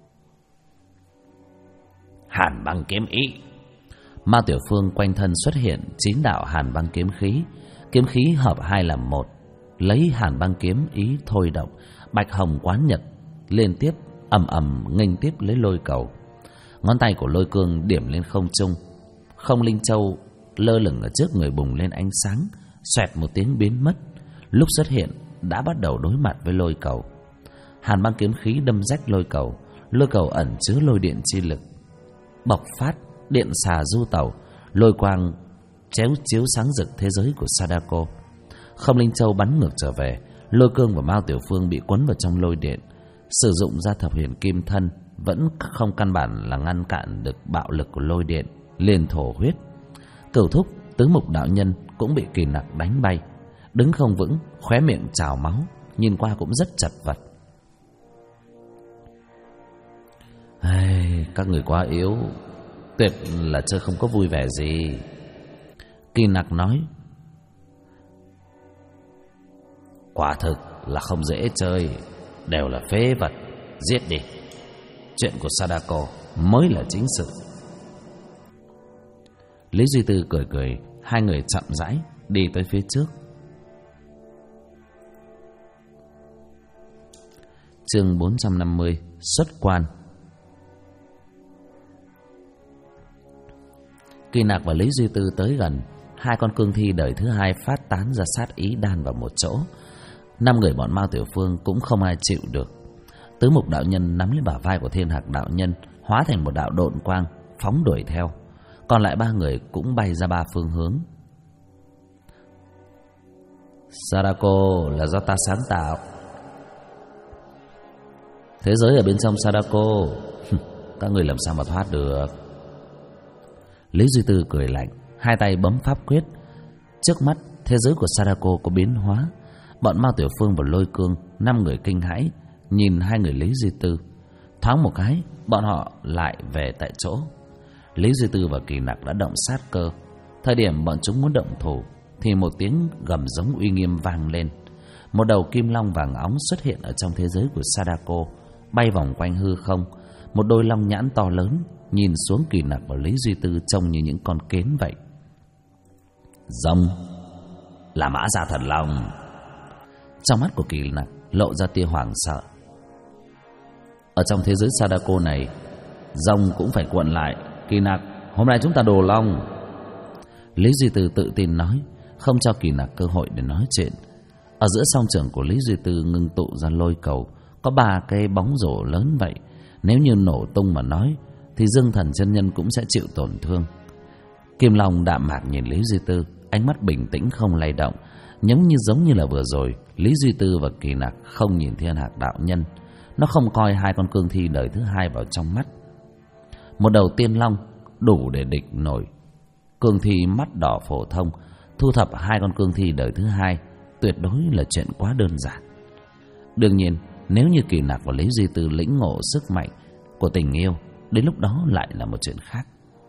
Hàn băng kiếm ý. Mao Tiểu Phương quanh thân xuất hiện 9 đạo hàn băng kiếm khí. Kiếm khí hợp 2 làm 1, lấy hàn băng kiếm ý thôi động. Bạch hồng quán nhật liên tiếp ầm ầm nghênh tiếp lấy lôi cầu. Ngón tay của Lôi Cương điểm lên không trung, không linh châu lơ lửng ở trước người bùng lên ánh sáng, xoẹt một tiếng biến mất. Lúc xuất hiện đã bắt đầu đối mặt với lôi cầu. Hàn băng kiếm khí đâm rách lôi cầu. Lôi cầu ẩn chứa lôi điện chi lực bộc phát, điện xà du tẩu, lôi quang chéo chiếu sáng rực thế giới của Sadako. Không linh châu bắn ngược trở về. Lôi Cương và Mao Tiểu Phương bị cuốn vào trong lôi điện. Sử dụng ra thập huyền kim thân vẫn không căn bản là ngăn cản được bạo lực của lôi điện, liền thổ huyết. Cửu Thúc Tứ Mục đạo nhân cũng bị Kỳ Nặc đánh bay, đứng không vững, khóe miệng trào máu, nhìn qua cũng rất chật vật. Các người quá yếu, tuyệt là chơi không có vui vẻ gì. Kỳ Nặc nói, quả thực là không dễ chơi, đều là phế vật, giết đi. Chuyện của Sadako mới là chính sự. Lý Duy Tư cười cười, hai người chậm rãi đi tới phía trước. Chương 450, xuất quan. Kỳ Nặc và Lý Duy Tư tới gần, hai con cương thi đời thứ hai phát tán ra sát ý đan vào một chỗ. 5 người bọn Mao Tiểu Phương cũng không ai chịu được. Tứ Mục đạo nhân nắm lấy bả vai của Thiên Hạc đạo nhân, hóa thành một đạo độn quang phóng đuổi theo. Còn lại 3 người cũng bay ra 3 phương hướng. Sadako là do ta sáng tạo. Thế giới ở bên trong Sadako, các người làm sao mà thoát được. Lý Duy Tư cười lạnh, hai tay bấm pháp quyết. Trước mắt thế giới của Sadako có biến hóa. Bọn Mao Tiểu Phương và Lôi Cương 5 người kinh hãi nhìn hai người Lý Duy Tư. Thoáng một cái, bọn họ lại về tại chỗ. Lý Duy Tư và Kỳ Nặc đã động sát cơ. Thời điểm bọn chúng muốn động thủ thì một tiếng gầm giống uy nghiêm vang lên. Một đầu kim long vàng óng xuất hiện ở trong thế giới của Sadako, bay vòng quanh hư không. Một đôi long nhãn to lớn nhìn xuống Kỳ Nặc và Lý Duy Tư trông như những con kến vậy. Rồng là Mã Gia Thần Long. Trong mắt của Kỳ Nặc lộ ra tia hoảng sợ. Ở trong thế giới Sadako này, rồng cũng phải cuộn lại. Kỳ Nặc, hôm nay chúng ta đồ long. Lý Duy Tư tự tin nói, không cho Kỳ Nặc cơ hội để nói chuyện. Ở giữa song trường của Lý Duy Tư ngưng tụ ra lôi cầu, có 3 cây bóng rổ lớn vậy. Nếu như nổ tung mà nói thì Dương Thần chân nhân cũng sẽ chịu tổn thương. Kim Long đạm mạc nhìn Lý Duy Tư, ánh mắt bình tĩnh không lay động, giống như là vừa rồi Lý Duy Tư và Kỳ Nặc không nhìn Thiên Hạc đạo nhân. Nó không coi hai con cương thi đời thứ hai vào trong mắt. Một đầu tiên long đủ để địch nổi cương thi mắt đỏ phổ thông. Thu thập hai con cương thi đời thứ hai tuyệt đối là chuyện quá đơn giản. Đương nhiên, nếu như Kỳ Nặc và Lý Duy Tư lĩnh ngộ sức mạnh của tình yêu, đến lúc đó lại là một chuyện khác.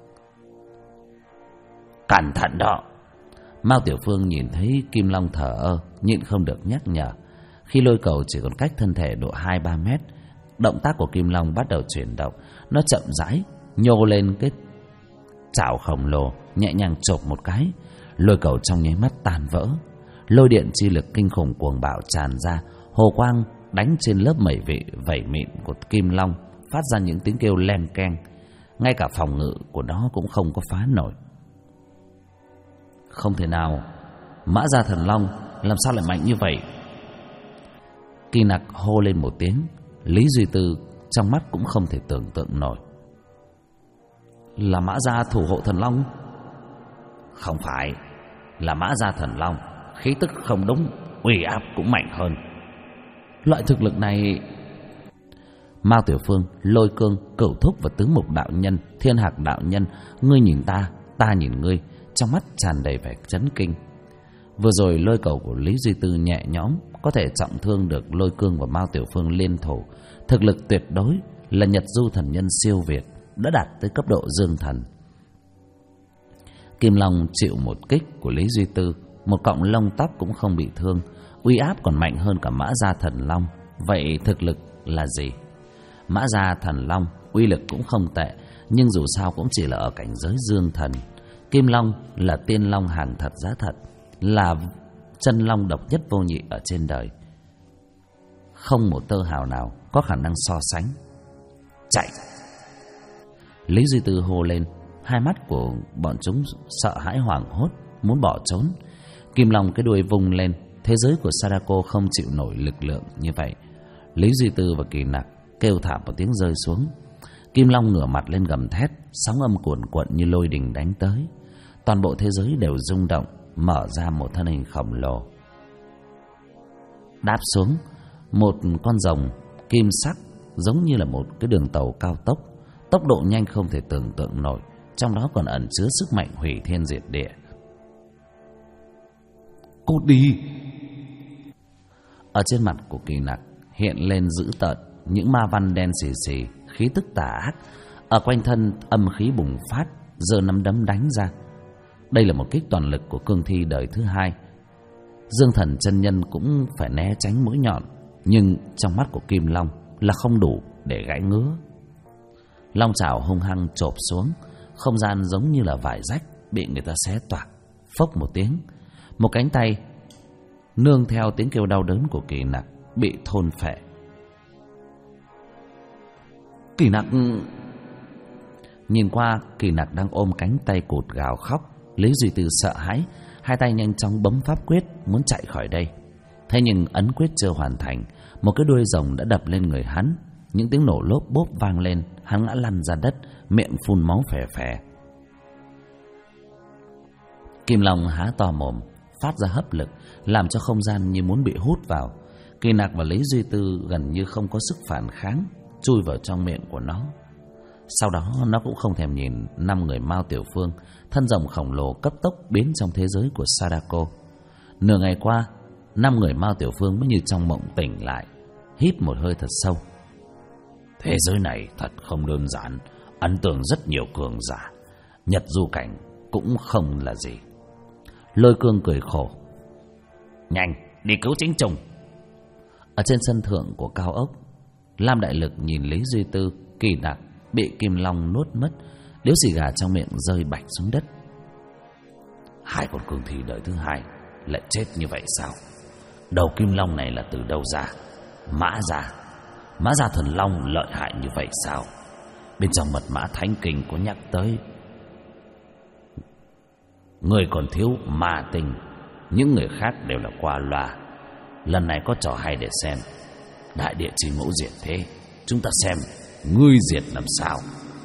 Cẩn thận đó. Mao Tiểu Phương nhìn thấy Kim Long thờ ơ, nhịn không được nhắc nhở. Khi lôi cầu chỉ còn cách thân thể độ 2-3 mét, động tác của Kim Long bắt đầu chuyển động. Nó chậm rãi nhô lên cái chảo khổng lồ, nhẹ nhàng chộp một cái, lôi cầu trong nháy mắt tan vỡ. Lôi điện chi lực kinh khủng cuồng bạo tràn ra, hồ quang đánh trên lớp vảy mịn của Kim Long, phát ra những tiếng kêu len keng. Ngay cả phòng ngự của nó cũng không có phá nổi. Không thể nào, Mã Gia Thần Long làm sao lại mạnh như vậy? Kỳ Nặc hô lên một tiếng. Lý Duy Tư trong mắt cũng không thể tưởng tượng nổi. Là Mã Gia thủ hộ thần long? Không phải, là Mã Gia Thần Long. Khí tức không đúng, uy áp cũng mạnh hơn. Loại thực lực này... Mao Tiểu Phương, Lôi Cương, Cửu Thúc và Tứ Mục đạo nhân, Thiên Hạc đạo nhân, ngươi nhìn ta, ta nhìn ngươi, trong mắt tràn đầy vẻ chấn kinh. Vừa rồi lôi cầu của Lý Duy Tư nhẹ nhõm có thể trọng thương được Lôi Cương và Mao Tiểu Phương liên thủ. Thực lực tuyệt đối là Nhật Du thần nhân siêu việt, đã đạt tới cấp độ dương thần. Kim Long chịu một kích của Lý Duy Tư, một cọng lông tóc cũng không bị thương, uy áp còn mạnh hơn cả Mã Gia Thần Long. Vậy thực lực là gì? Mã Gia Thần Long uy lực cũng không tệ, nhưng dù sao cũng chỉ là ở cảnh giới dương thần. Kim Long là tiên long hàng thật giá thật, là chân long độc nhất vô nhị ở trên đời, không một tơ hào nào có khả năng so sánh. Chạy! Lý Duy Tư hô lên. Hai mắt của bọn chúng sợ hãi hoảng hốt, muốn bỏ trốn. Kim Long cái đuôi vung lên. Thế giới của Sadako không chịu nổi lực lượng như vậy. Lý Duy Tư và Kỳ Nặc kêu thảm một tiếng rơi xuống. Kim Long ngửa mặt lên gầm thét, sóng âm cuồn cuộn như lôi đình đánh tới. Toàn bộ thế giới đều rung động, mở ra một thân hình khổng lồ. Đáp xuống một con rồng kim sắc, giống như là một cái đường tàu cao tốc, tốc độ nhanh không thể tưởng tượng nổi, trong đó còn ẩn chứa sức mạnh hủy thiên diệt địa. Cút đi. Ở trên mặt của Kỳ Nặc hiện lên dữ tợn những ma văn đen xì xì, khí tức tà ác. Ở quanh thân âm khí bùng phát, giơ nắm đấm đánh ra. Đây là một kích toàn lực của cương thi đời thứ hai. Dương Thần chân nhân cũng phải né tránh mũi nhọn, nhưng trong mắt của Kim Long là không đủ để gãy ngứa. Long chảo hung hăng chộp xuống, không gian giống như là vải rách bị người ta xé toạc. Phốc một tiếng, một cánh tay nương theo tiếng kêu đau đớn của Kỳ Nặc bị thôn phệ. Kỳ Nặc nhìn qua, Kỳ Nặc đang ôm cánh tay cụt gào khóc. Lý Duy Tư sợ hãi, hai tay nhanh chóng bấm pháp quyết muốn chạy khỏi đây. Thế nhưng ấn quyết chưa hoàn thành, một cái đuôi rồng đã đập lên người hắn. Những tiếng nổ lốp bốp vang lên, hắn ngã lăn ra đất, miệng phun máu phè phè. Kim Long há to mồm, phát ra hấp lực, làm cho không gian như muốn bị hút vào. Kỳ Nặc và Lý Duy Tư gần như không có sức phản kháng, chui vào trong miệng của nó. Sau đó nó cũng không thèm nhìn 5 người Mao Tiểu Phương, thân rồng khổng lồ cấp tốc biến trong thế giới của Sadako. Nửa ngày qua, 5 người Mao Tiểu Phương mới như trong mộng tỉnh lại, hít một hơi thật sâu. Thế giới này thật không đơn giản, ấn tượng rất nhiều cường giả. Nhật Du Cảnh cũng không là gì. Lôi Cương cười khổ. Nhanh, đi cứu Chính Trùng. Ở trên sân thượng của cao ốc, Lam Đại Lực nhìn Lý Duy Tư, Kỳ Nặc bị Kim Long nuốt mất, điếu xì gà trong miệng rơi bạch xuống đất. Hai con cương thi đời thứ hai lại chết như vậy sao? Đầu Kim Long này là từ đâu ra? Mã Gia Thần Long lợi hại như vậy sao? Bên trong mật mã thánh kinh có nhắc tới. Người còn thiếu ma tinh, những người khác đều là qua loa. Lần này có trò hay để xem. Đại địa chi ngũ diệt thế, chúng ta xem ngươi diệt làm sao.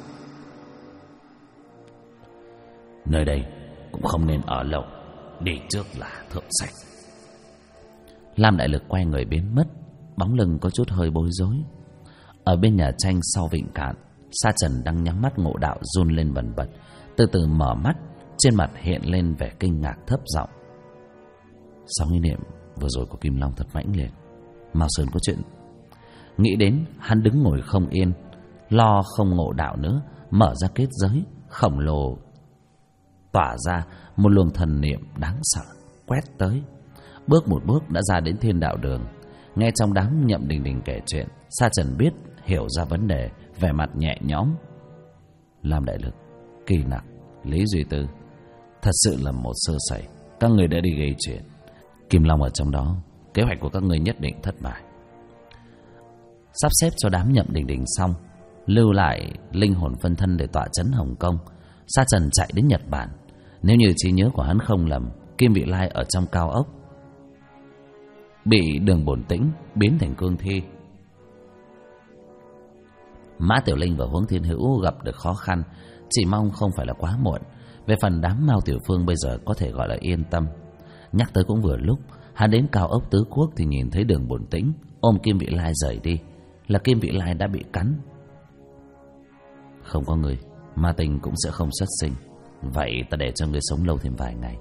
Nơi đây cũng không nên ở lâu, đi trước là thượng sách. Lam Đại Lực quay người biến mất, bóng lưng có chút hơi bối rối. Ở bên nhà tranh sau vịnh cạn, Sa Trần đang nhắm mắt ngộ đạo run lên bần bật, từ từ mở mắt, trên mặt hiện lên vẻ kinh ngạc thấp giọng. Sóng ý niệm vừa rồi của Kim Long thật mãnh liệt, Mao Sơn có chuyện. Nghĩ đến, hắn đứng ngồi không yên, lo không ngộ đạo nữa, mở ra kết giới khổng lồ, tỏa ra một luồng thần niệm đáng sợ quét tới. Bước một bước đã ra đến Thiên Đạo Đường. Nghe trong đám Nhậm Đình Đình kể chuyện, Sa Trần biết hiểu ra vấn đề, vẻ mặt nhẹ nhõm. Lam Đại Lực, Kỳ Nặc, Lý Duy Tư, thật sự là một sơ sẩy, các người đã đi gây chuyện. Kim Long ở trong đó, kế hoạch của các người nhất định thất bại. Sắp xếp cho đám Nhậm Đình Đình xong, lưu lại linh hồn phân thân để tọa trấn Hồng Kông, Sa Trần chạy đến Nhật Bản. Nếu như trí nhớ của hắn không lầm, Kim Vị Lai ở trong cao ốc bị Đường Bổn Tĩnh biến thành cương thi. Mã Tiểu Linh và Huống Thiên Hữu gặp được khó khăn, chỉ mong không phải là quá muộn. Về phần đám Mao Tiểu Phương bây giờ có thể gọi là yên tâm. Nhắc tới cũng vừa lúc, hắn đến cao ốc Tứ Quốc thì nhìn thấy Đường Bổn Tĩnh ôm Kim Vị Lai rời đi, là Kim Vị Lai đã bị cắn. Không có người, ma tinh cũng sẽ không xuất sinh. Vậy ta để cho người sống lâu thêm vài ngày.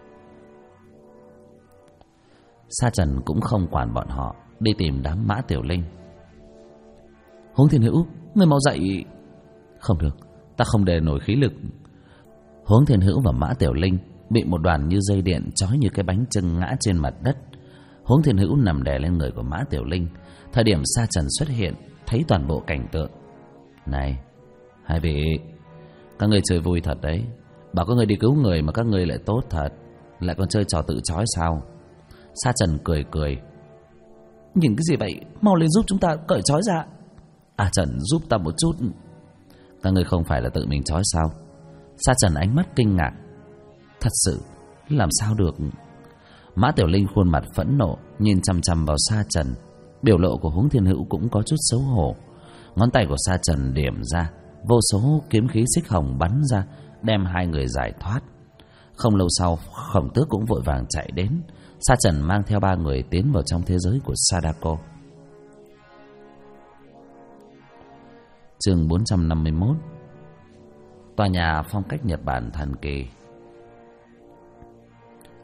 Sa Trần cũng không quản bọn họ, đi tìm đám Mã Tiểu Linh. Huống Thiên Hữu, người mau dậy. Không được, ta không đè nổi khí lực. Huống Thiên Hữu và Mã Tiểu Linh bị một đoàn như dây điện trói như cái bánh chưng ngã trên mặt đất. Huống Thiên Hữu nằm đè lên người của Mã Tiểu Linh. Thời điểm Sa Trần xuất hiện, thấy toàn bộ cảnh tượng. Này, hai vị, các người chơi vui thật đấy. Bảo các người đi cứu người mà các người lại tốt thật, lại còn chơi trò tự trói sao? Sa Trần cười cười. Nhìn cái gì vậy? Mau lên giúp chúng ta cởi trói ra. À Trần, giúp ta một chút. Các người không phải là tự mình trói sao? Sa Trần ánh mắt kinh ngạc. Thật sự, làm sao được? Mã Tiểu Linh khuôn mặt phẫn nộ, nhìn chằm chằm vào Sa Trần. Biểu lộ của Huống Thiên Hữu cũng có chút xấu hổ. Ngón tay của Sa Trần điểm ra, vô số kiếm khí xích hồng bắn ra, đem hai người giải thoát. Không lâu sau, Khổng Tước cũng vội vàng chạy đến. Sa Trần mang theo 3 người tiến vào trong thế giới của Sadako. Chương 451. Tòa nhà phong cách Nhật Bản thần kỳ.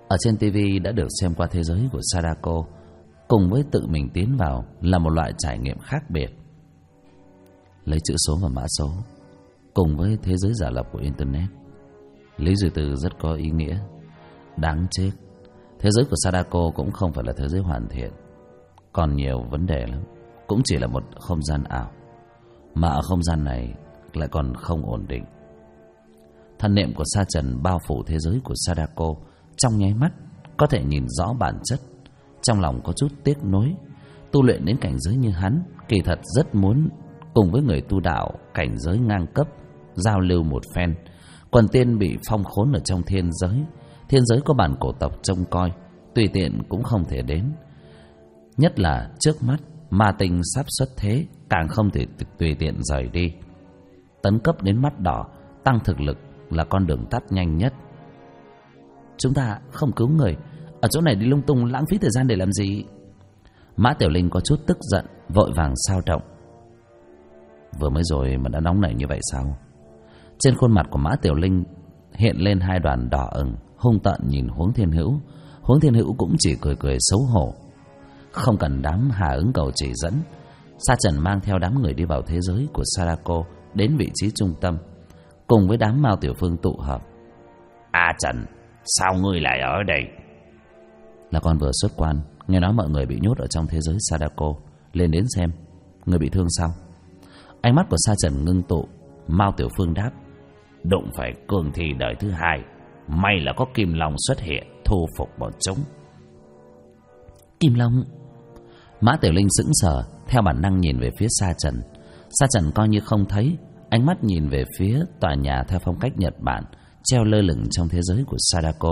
Ở trên TV đã được xem qua thế giới của Sadako, cùng với tự mình tiến vào là một loại trải nghiệm khác biệt. Lấy chữ số và mã số cùng với thế giới giả lập của Internet, Lý Duy Từ rất có ý nghĩa. Đáng chết, thế giới của Sadako cũng không phải là thế giới hoàn thiện, còn nhiều vấn đề lắm. Cũng chỉ là một không gian ảo, mà ở không gian này lại còn không ổn định. Thần niệm của Sa Trần bao phủ thế giới của Sadako, trong nháy mắt có thể nhìn rõ bản chất. Trong lòng có chút tiếc nuối, tu luyện đến cảnh giới như hắn, kỳ thật rất muốn cùng với người tu đạo cảnh giới ngang cấp giao lưu một phen. Quần tiên bị phong khốn ở trong thiên giới có bản cổ tộc trông coi, tùy tiện cũng không thể đến. Nhất là trước mắt ma tinh sắp xuất thế, càng không thể tùy tiện rời đi. Tấn cấp đến mắt đỏ, tăng thực lực là con đường tắt nhanh nhất. Chúng ta không cứu người, ở chỗ này đi lung tung lãng phí thời gian để làm gì? Mã Tiểu Linh có chút tức giận, vội vàng sao động. Vừa mới rồi mà đã nóng nảy như vậy sao? Trên khuôn mặt của Mã Tiểu Linh hiện lên hai đoàn đỏ ửng, hung tợn nhìn Huống Thiên Hữu. Huống Thiên Hữu cũng chỉ cười cười xấu hổ. Không cần đám Hà Ứng Cầu chỉ dẫn, Sa Trần mang theo đám người đi vào thế giới của Sadako, đến vị trí trung tâm, cùng với đám Mao Tiểu Phương tụ hợp. Trần, sao ngươi lại ở đây? Là con vừa xuất quan, nghe nói mọi người bị nhốt ở trong thế giới Sadako, lên đến xem. Người bị thương sao? Ánh mắt của Sa Trần ngưng tụ. Mao Tiểu Phương đáp: Đụng phải cường thi đời thứ hai, may là có Kim Long xuất hiện thu phục bọn chúng. Kim Long? Mã Tiểu Linh sững sờ, theo bản năng nhìn về phía Sa Trần. Sa Trần coi như không thấy, ánh mắt nhìn về phía tòa nhà theo phong cách Nhật Bản, treo lơ lửng trong thế giới của Sadako.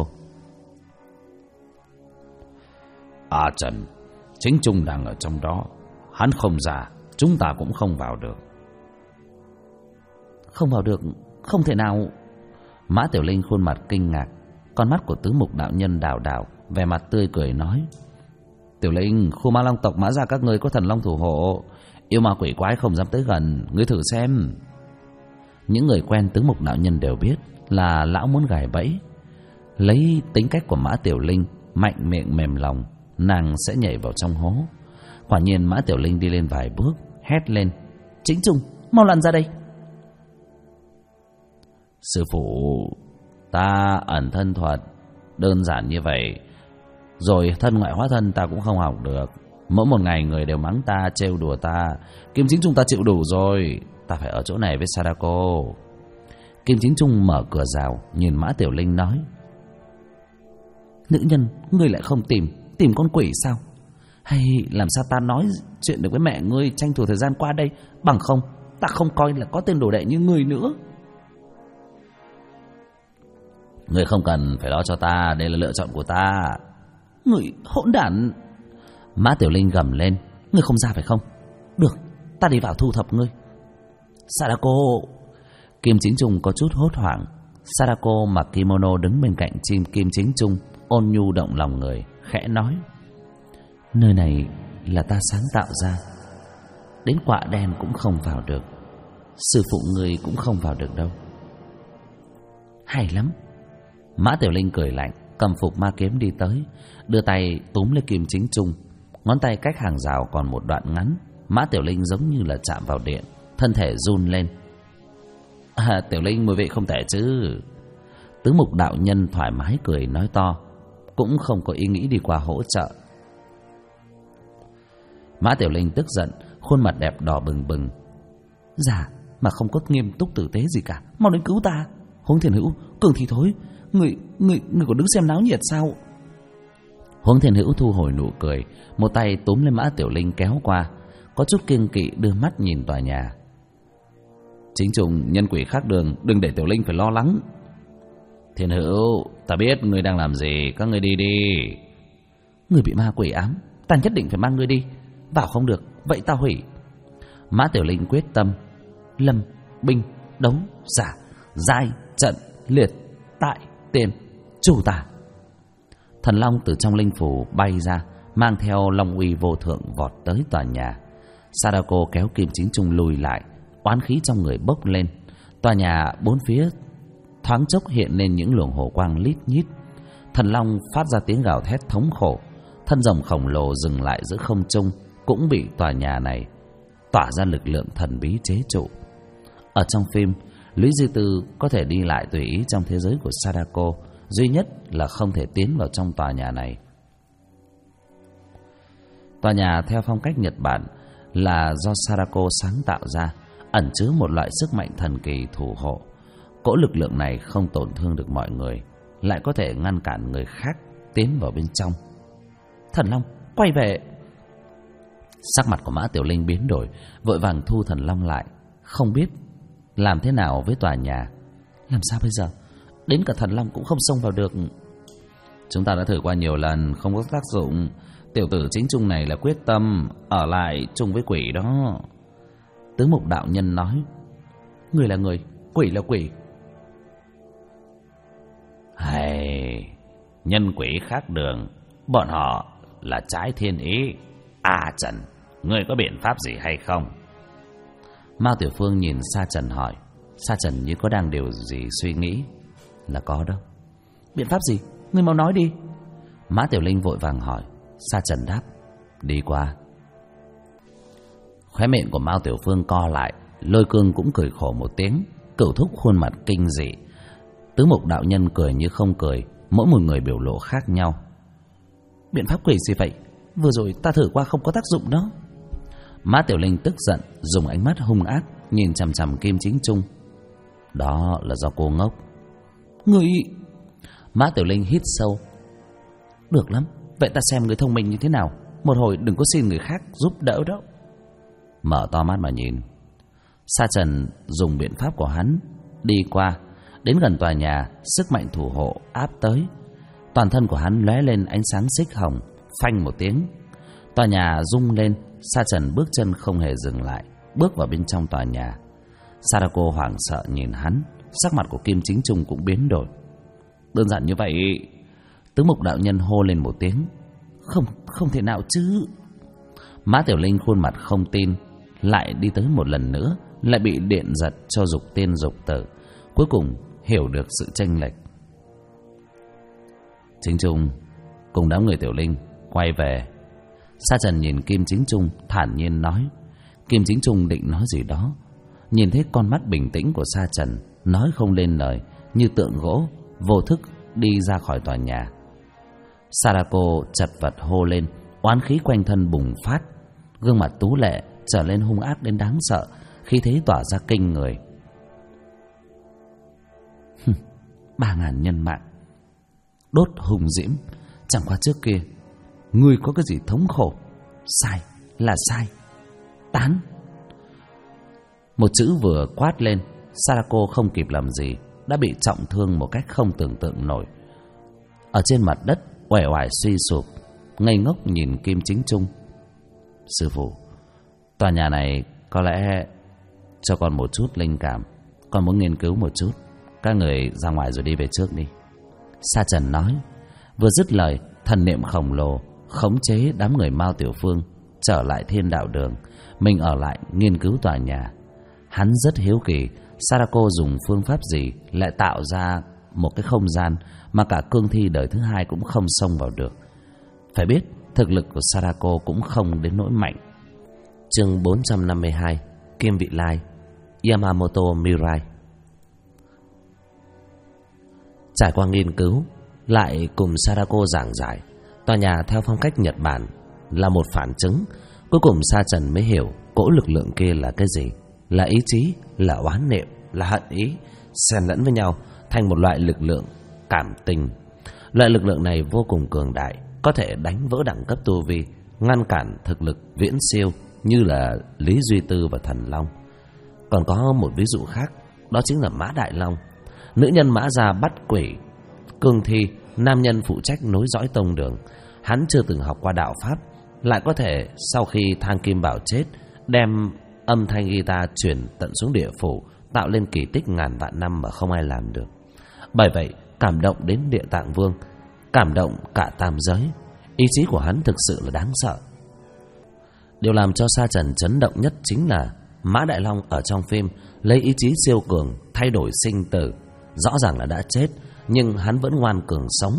Trần, chính Trung đang ở trong đó, hắn không ra, chúng ta cũng không vào được. Không vào được? Không thể nào. Mã Tiểu Linh khuôn mặt kinh ngạc, con mắt của Tứ Mục đạo nhân đảo đảo, vẻ mặt tươi cười nói: Tiểu Linh, khu ma long tộc Mã gia các ngươi có thần long thủ hộ, yêu ma quỷ quái không dám tới gần, ngươi thử xem. Những người quen Tứ Mục đạo nhân đều biết là lão muốn gài bẫy. Lấy tính cách của Mã Tiểu Linh, mạnh miệng mềm lòng, nàng sẽ nhảy vào trong hố. Quả nhiên Mã Tiểu Linh đi lên vài bước, hét lên: Chính Trung, mau lăn ra đây. Sư phụ, ta ẩn thân thuật đơn giản như vậy, rồi thân ngoại hóa thân ta cũng không học được. Mỗi một ngày người đều mắng ta, trêu đùa ta. Kim Chính Trung ta chịu đủ rồi, ta phải ở chỗ này với Sadako. Kim Chính Trung mở cửa rào, nhìn Mã Tiểu Linh nói: Nữ nhân, ngươi lại không tìm con quỷ sao? Hay làm sao ta nói chuyện được với mẹ ngươi, tranh thủ thời gian qua đây, bằng không ta không coi là có tên đồ đệ như ngươi nữa. Ngươi không cần phải lo cho ta, đây là lựa chọn của ta. Ngươi hỗn đản! Mã Tiểu Linh gầm lên: Ngươi không ra phải không? Được, ta đi vào thu thập ngươi. Sadako! Kim Chính Trung có chút hốt hoảng. Sadako mặc kimono đứng bên cạnh Kim Chính Trung, ôn nhu động lòng người, khẽ nói: Nơi này là ta sáng tạo ra, đến quạ đen cũng không vào được, sư phụ ngươi cũng không vào được đâu. Hay lắm. Mã Tiểu Linh cười lạnh, cầm phục ma kiếm đi tới, đưa tay túm lấy Kim Chính Trung. Ngón tay cách hàng rào còn một đoạn ngắn. Mã Tiểu Linh giống như là chạm vào điện, thân thể run lên. Tiểu Linh mùi vị không tệ chứ. Tứ Mục đạo nhân thoải mái cười nói to, cũng không có ý nghĩ đi qua hỗ trợ. Mã Tiểu Linh tức giận, khuôn mặt đẹp đỏ bừng bừng. Dạ mà không có nghiêm túc tử tế gì cả, mau đến cứu ta. Huống Thiên Hữu, cường thì thối, người còn đứng xem náo nhiệt sao? Huống Thiên Hữu thu hồi nụ cười, một tay túm lên Mã Tiểu Linh kéo qua, có chút kiêng kỵ đưa mắt nhìn tòa nhà. Chính Trung, nhân quỷ khác đường, đừng để Tiểu Linh phải lo lắng. Thiên Hữu, ta biết ngươi đang làm gì, các ngươi đi đi. Ngươi bị ma quỷ ám, ta nhất định phải mang ngươi đi. Vào không được, vậy ta hủy. Mã Tiểu Linh quyết tâm. Lâm, binh, đấu, giả, giai, trận, liệt, tại, tiền, chủ tả. Thần long từ trong linh phủ bay ra, mang theo long uy vô thượng vọt tới tòa nhà. Sadako kéo Kim Chính Trung lùi lại, oán khí trong người bốc lên. Tòa nhà bốn phía thoáng chốc hiện lên những luồng hồ quang lít nhít. Thần long phát ra tiếng gào thét thống khổ. Thân rồng khổng lồ dừng lại giữa không trung, cũng bị tòa nhà này tỏa ra lực lượng thần bí chế trụ. Ở trong phim, Lý Duy Tư có thể đi lại tùy ý trong thế giới của Sadako, duy nhất là không thể tiến vào trong tòa nhà này. Tòa nhà theo phong cách Nhật Bản là do Sadako sáng tạo ra, ẩn chứa một loại sức mạnh thần kỳ thủ hộ. Cỗ lực lượng này không tổn thương được mọi người, lại có thể ngăn cản người khác tiến vào bên trong. Thần long, quay về! Sắc mặt của Mã Tiểu Linh biến đổi, vội vàng thu thần long lại, không biết làm thế nào với tòa nhà. Làm sao bây giờ? Đến cả thần long cũng không xông vào được. Chúng ta đã thử qua nhiều lần, không có tác dụng. Tiểu tử chính trung này là quyết tâm ở lại chung với quỷ đó. Tứ Mục đạo nhân nói. Người là người, quỷ là quỷ. Hay, nhân quỷ khác đường, bọn họ là trái thiên ý. À Trần, ngươi có biện pháp gì hay không? Mao Tiểu Phương nhìn Sa Trần hỏi. Sa Trần như có đang điều gì suy nghĩ. Là có đâu. Biện pháp gì? Ngươi mau nói đi. Mã Tiểu Linh vội vàng hỏi. Sa Trần đáp. Đi qua. Khóe miệng của Mao Tiểu Phương co lại. Lôi Cương cũng cười khổ một tiếng. Cửu Thúc khuôn mặt kinh dị. Tứ Mục đạo nhân cười như không cười. Mỗi một người biểu lộ khác nhau. Biện pháp quỷ gì vậy? Vừa rồi ta thử qua không có tác dụng đó. Mã Tiểu Linh tức giận, dùng ánh mắt hung ác nhìn chằm chằm Kim Chính Trung. Đó là do cô ngốc. Người... Mã Tiểu Linh hít sâu. Được lắm, vậy ta xem người thông minh như thế nào. Một hồi đừng có xin người khác giúp đỡ đó. Mở to mắt mà nhìn. Sa Trần dùng biện pháp của hắn đi qua, đến gần tòa nhà, sức mạnh thủ hộ áp tới. Toàn thân của hắn lóe lên ánh sáng xích hồng. Phanh một tiếng, tòa nhà rung lên. Sa Trần bước chân không hề dừng lại, bước vào bên trong tòa nhà. Sadako hoảng sợ nhìn hắn, sắc mặt của Kim Chính Trung cũng biến đổi. Đơn giản như vậy? Tứ Mục đạo nhân hô lên một tiếng. Không thể nào chứ. Mã Tiểu Linh khuôn mặt không tin, lại đi tới một lần nữa, lại bị điện giật cho dục tiên dục tử. Cuối cùng hiểu được sự chênh lệch. Chính Trung cùng đám người Tiểu Linh quay về. Sa Trần nhìn Kim Chính Trung thản nhiên nói. Kim Chính Trung định nói gì đó, nhìn thấy con mắt bình tĩnh của Sa Trần, nói không lên lời, như tượng gỗ, vô thức đi ra khỏi tòa nhà. Sadako chật vật hô lên, oán khí quanh thân bùng phát, gương mặt tú lệ trở lên hung ác đến đáng sợ, khí thế tỏa ra kinh người. 3.000 nhân mạng đốt hùng diễm, chẳng qua trước kia ngươi có cái gì thống khổ. Sai là sai. Tán. Một chữ vừa quát lên, Sadako không kịp làm gì đã bị trọng thương một cách không tưởng tượng nổi. Ở trên mặt đất uể oải suy sụp, ngây ngốc nhìn Kim Chính Trung. Sư phụ, tòa nhà này có lẽ cho con một chút linh cảm, con muốn nghiên cứu một chút. Các người ra ngoài rồi đi về trước đi. Sa Trần nói. Vừa dứt lời, thần niệm khổng lồ khống chế đám người Mao Tiểu Phương trở lại Thiên Đạo Đường. Mình ở lại nghiên cứu tòa nhà. Hắn rất hiếu kỳ Sadako dùng phương pháp gì lại tạo ra một cái không gian mà cả cương thi đời thứ hai cũng không xông vào được. Phải biết thực lực của Sadako cũng không đến nỗi mạnh. Chương 452, Kim Vị Lai, Yamamoto Mirai. Trải qua nghiên cứu, lại cùng Sadako giảng giải, tòa nhà theo phong cách Nhật Bản là một phản chứng. Cuối cùng Sa Trần mới hiểu cỗ lực lượng kia là cái gì. Là ý chí, là oán niệm, là hận ý, xen lẫn với nhau thành một loại lực lượng cảm tình. Loại lực lượng này vô cùng cường đại, có thể đánh vỡ đẳng cấp tu vi, ngăn cản thực lực viễn siêu như là Lý Duy Tư và Thần Long. Còn có một ví dụ khác, đó chính là Mã Đại Long. Nữ nhân Mã gia bắt quỷ cương thi, nam nhân phụ trách nối dõi tông đường. Hắn chưa từng học qua đạo pháp, lại có thể sau khi Thang Kim Bảo chết đem âm thanh guitar chuyển tận xuống địa phủ, tạo lên kỳ tích ngàn vạn năm mà không ai làm được. Bởi vậy cảm động đến Địa Tạng Vương, cảm động cả tam giới. Ý chí của hắn thực sự là đáng sợ. Điều làm cho Sa Trần chấn động nhất chính là Mã Đại Long ở trong phim lấy ý chí siêu cường thay đổi sinh tử. Rõ ràng là đã chết, nhưng hắn vẫn ngoan cường sống,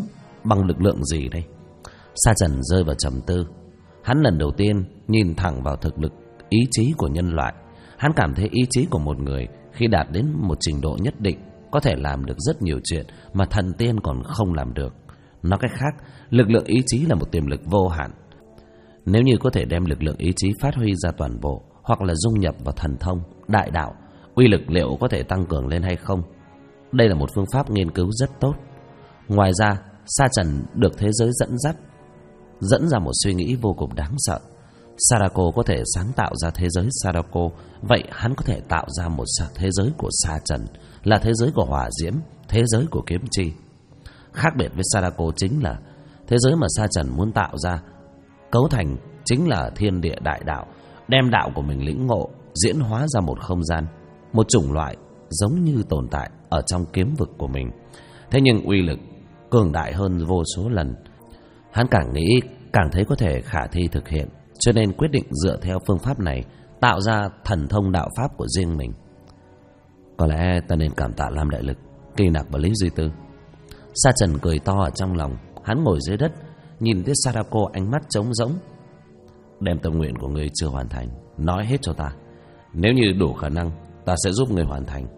bằng lực lượng gì đây? Sa Trần rơi vào trầm tư. Hắn lần đầu tiên nhìn thẳng vào thực lực, ý chí của nhân loại. Hắn cảm thấy ý chí của một người khi đạt đến một trình độ nhất định có thể làm được rất nhiều chuyện mà thần tiên còn không làm được. Nói cách khác, lực lượng ý chí là một tiềm lực vô hạn. Nếu như có thể đem lực lượng ý chí phát huy ra toàn bộ, hoặc là dung nhập vào thần thông, đại đạo, uy lực liệu có thể tăng cường lên hay không? Đây là một phương pháp nghiên cứu rất tốt. Ngoài ra, Sa Trần được thế giới dẫn ra một suy nghĩ vô cùng đáng sợ. Sadako có thể sáng tạo ra thế giới Sadako, vậy hắn có thể tạo ra một thế giới của Sa Trần, là thế giới của hỏa diễm, thế giới của kiếm chi. Khác biệt với Sadako chính là thế giới mà Sa Trần muốn tạo ra cấu thành chính là thiên địa đại đạo, đem đạo của mình lĩnh ngộ, diễn hóa ra một không gian, một chủng loại giống như tồn tại ở trong kiếm vực của mình. Thế nhưng uy lực cường đại hơn vô số lần. Hắn càng nghĩ càng thấy có thể khả thi thực hiện, cho nên quyết định dựa theo phương pháp này tạo ra thần thông đạo pháp của riêng mình. Có lẽ ta nên cảm tạ Lam Đại Lực, Kỳ Nặc và Lý Duy Tư. Sa Trần cười to ở trong lòng. Hắn ngồi dưới đất, nhìn thấy Sadako ánh mắt trống rỗng. Đem tâm nguyện của ngươi chưa hoàn thành, nói hết cho ta. Nếu như đủ khả năng, ta sẽ giúp ngươi hoàn thành.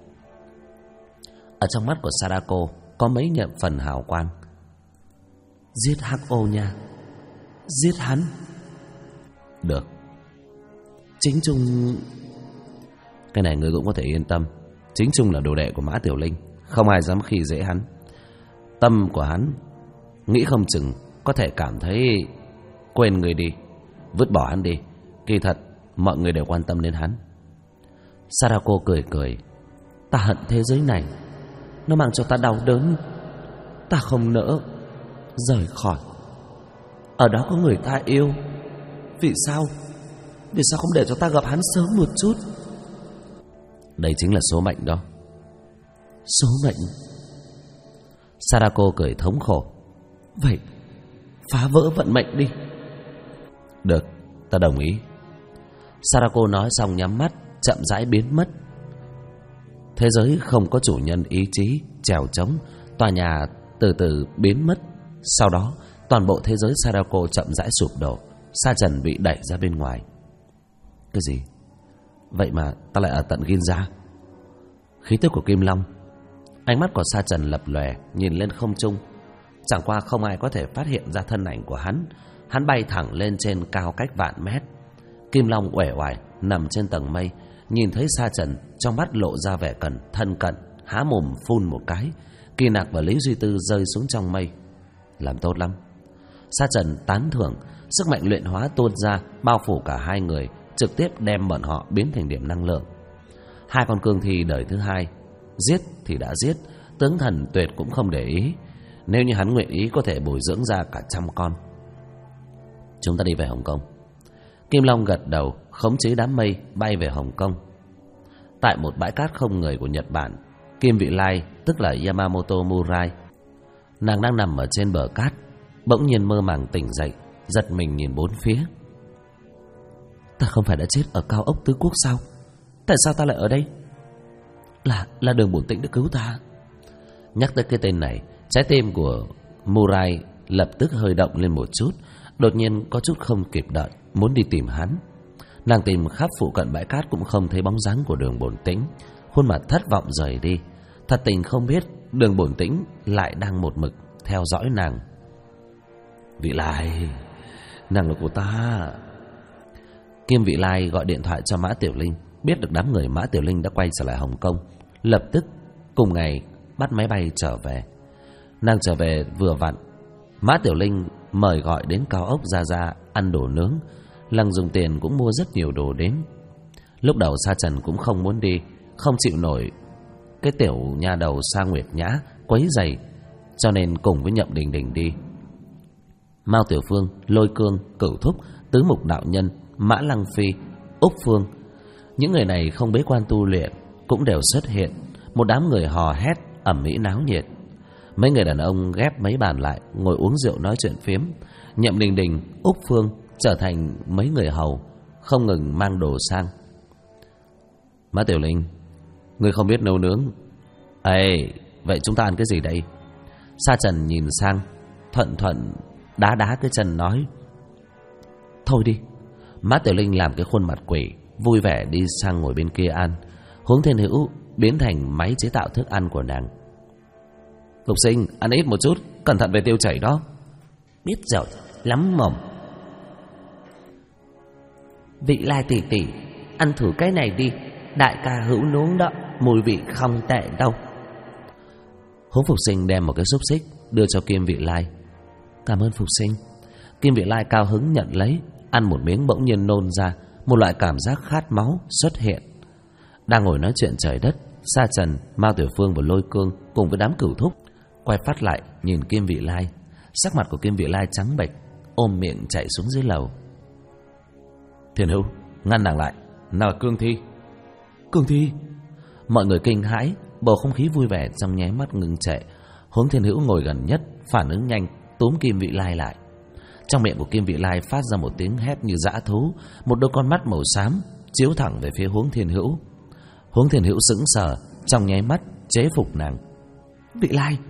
Ở trong mắt của Sadako có mấy nhậm phần hào quang. Giết Hắc Ô nha. Giết hắn. Được. Chính Trung... Cái này ngươi cũng có thể yên tâm. Chính Trung là đồ đệ của Mã Tiểu Linh, không ai dám khi dễ hắn. Tâm của hắn nghĩ không chừng có thể cảm thấy quên người đi, vứt bỏ hắn đi. Kỳ thật mọi người đều quan tâm đến hắn. Sadako cười cười. Ta hận thế giới này, nó mang cho ta đau đớn. Ta không nỡ rời khỏi. Ở đó có người ta yêu. Vì sao không để cho ta gặp hắn sớm một chút? Đây chính là số mệnh đó. Số mệnh? Sadako cười thống khổ. Vậy phá vỡ vận mệnh đi. Được, ta đồng ý. Sadako nói xong nhắm mắt, chậm rãi biến mất. Thế giới không có chủ nhân ý chí trèo trống, tòa nhà từ từ biến mất. Sau đó toàn bộ thế giới Sadako chậm rãi sụp đổ. Sa Trần bị đẩy ra bên ngoài. Cái gì? Vậy mà ta lại ở tận Ginza. Khí tức của Kim Long. Ánh mắt của Sa Trần lập lòe, nhìn lên không trung. Chẳng qua không ai có thể phát hiện ra thân ảnh của hắn. Hắn bay thẳng lên trên cao cách vạn mét. Kim Long uể oải nằm trên tầng mây, nhìn thấy Sa Trần, trong mắt lộ ra vẻ thân cận, há mồm phun một cái. Kỳ Nặc và Lý Duy Tư rơi xuống trong mây. Làm tốt lắm. Sa Trần tán thưởng. Sức mạnh luyện hóa tuôn ra, bao phủ cả hai người, trực tiếp đem bọn họ biến thành điểm năng lượng. Hai con cương thi đời thứ hai, giết thì đã giết, tướng thần tuyệt cũng không để ý. Nếu như hắn nguyện ý có thể bồi dưỡng ra cả 100 con. Chúng ta đi về Hồng Kông. Kim Long gật đầu, khống chế đám mây bay về Hồng Kông. Tại một bãi cát không người của Nhật Bản, Kim Vị Lai, tức là Yamamoto Murai, nàng đang nằm ở trên bờ cát, bỗng nhiên mơ màng tỉnh dậy, giật mình nhìn bốn phía. Ta không phải đã chết ở cao ốc Tứ Quốc sao? Tại sao ta lại ở đây? Là Đường Bổn Tĩnh đã cứu ta. Nhắc tới cái tên này, trái tim của Murai lập tức hơi động lên một chút. Đột nhiên có chút không kịp đợi, muốn đi tìm hắn. Nàng tìm khắp phụ cận bãi cát cũng không thấy bóng dáng của Đường Bổn Tĩnh, khuôn mặt thất vọng rời đi. Thật tình không biết Đường Bổn Tĩnh lại đang một mực theo dõi nàng. Vị Lai, nàng là của ta. Kim Vị Lai gọi điện thoại cho Mã Tiểu Linh, biết được đám người Mã Tiểu Linh đã quay trở lại Hồng Kông, lập tức cùng ngày bắt máy bay trở về. Nàng trở về vừa vặn, Mã Tiểu Linh mời gọi đến cao ốc Ra ăn đồ nướng. Lăng dùng tiền cũng mua rất nhiều đồ đến. Lúc đầu Sa Trần cũng không muốn đi, không chịu nổi cái tiểu nha đầu Sa Nguyệt Nhã quấy rầy, cho nên cùng với Nhậm Đình Đình đi. Mao Tiểu Phương, Lôi Cương, Cửu Thúc, Tứ Mục Đạo Nhân, Mã Lăng Phi, Úc Phương, những người này không bế quan tu luyện cũng đều xuất hiện. Một đám người hò hét ầm ĩ náo nhiệt. Mấy người đàn ông ghép mấy bàn lại ngồi uống rượu nói chuyện phiếm. Nhậm Đình Đình, Úc Phương trở thành mấy người hầu, không ngừng mang đồ sang. Mã Tiểu Linh, người không biết nấu nướng. Ê, vậy chúng ta ăn cái gì đây? Sa Trần nhìn sang. thuận thuận đá đá cái chân nói: thôi đi. Mã Tiểu Linh làm cái khuôn mặt quỷ, vui vẻ đi sang ngồi bên kia ăn. Hướng Thiên Hữu biến thành máy chế tạo thức ăn của nàng. Lục Sinh, ăn ít một chút, cẩn thận về tiêu chảy đó. Biết rồi, lắm mồm. Vị Lai tỷ tỷ, ăn thử cái này đi, đại ca Hữu nướng đó, mùi vị không tệ đâu. Hướng Phục Sinh đem một cái xúc xích đưa cho Kim Vị Lai. Cảm ơn Phục Sinh. Kim Vị Lai cao hứng nhận lấy, ăn một miếng bỗng nhiên nôn ra, một loại cảm giác khát máu xuất hiện. Đang ngồi nói chuyện trời đất, Sa Trần, Mao Tiểu Phương và Lôi Cương cùng với đám cửu thúc quay phát lại nhìn Kim Vị Lai. Sắc mặt của Kim Vị Lai trắng bệch, ôm miệng chạy xuống dưới lầu. Thiên Hữu, ngăn nàng lại. Nào là Cương Thi. Cương Thi? Mọi người kinh hãi, bầu không khí vui vẻ trong nháy mắt ngừng trệ. Hướng Thiên Hữu ngồi gần nhất phản ứng nhanh, túm Kim Vị Lai lại. Trong miệng của Kim Vị Lai phát ra một tiếng hét như dã thú, một đôi con mắt màu xám chiếu thẳng về phía Hướng Thiên Hữu. Hướng Thiên Hữu sững sờ, trong nháy mắt chế phục nàng. Vị Lai!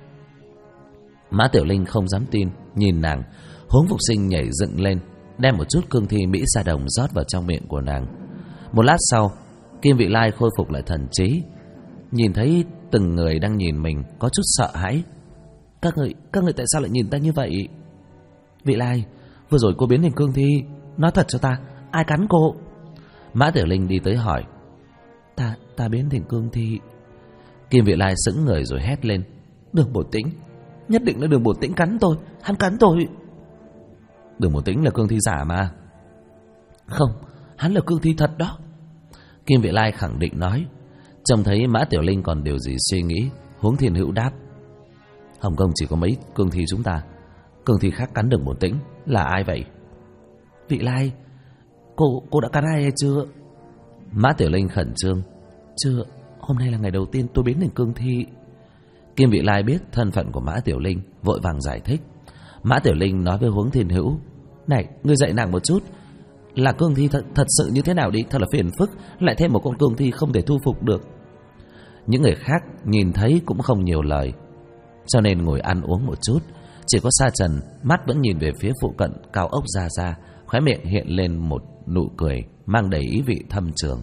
Mã Tiểu Linh không dám tin, nhìn nàng. Hướng Phục Sinh nhảy dựng lên, đem một chút cương thi Mỹ Sa Đồng rót vào trong miệng của nàng. Một lát sau, Kim Vị Lai khôi phục lại thần trí, nhìn thấy từng người đang nhìn mình có chút sợ hãi. Các người tại sao lại nhìn ta như vậy? Vị Lai, vừa rồi cô biến thành cương thi, nói thật cho ta, ai cắn cô? Mã Tiểu Linh đi tới hỏi. Ta biến thành cương thi. Kim Vị Lai sững người rồi hét lên. Đường Bổn Tĩnh, nhất định là Đường Bổn Tĩnh cắn tôi, hắn cắn tôi. Đường Bổn Tĩnh là cương thi giả mà. Không, hắn là cương thi thật đó. Kim Vị Lai khẳng định nói. Trông thấy Mã Tiểu Linh còn điều gì suy nghĩ, Hướng Thiên Hữu đáp. Hồng Kông chỉ có mấy cương thi chúng ta, cương thi khác cắn Đường Bổn Tĩnh là ai vậy? Vị Lai, cô đã cắn ai hay chưa? Mã Tiểu Linh khẩn trương. Chưa, hôm nay là ngày đầu tiên tôi biến thành cương thi. Kim Vị Lai biết thân phận của Mã Tiểu Linh, vội vàng giải thích. Mã Tiểu Linh nói với Hướng Thiên Hữu. Này, ngươi dạy nàng một chút, là cương thi thật sự như thế nào đi, thật là phiền phức, lại thêm một con cương thi không thể thu phục được. Những người khác nhìn thấy cũng không nhiều lời, cho nên ngồi ăn uống một chút. Chỉ có Sa Trần mắt vẫn nhìn về phía phụ cận cao ốc Gia Gia, khóe miệng hiện lên một nụ cười mang đầy ý vị thâm trường.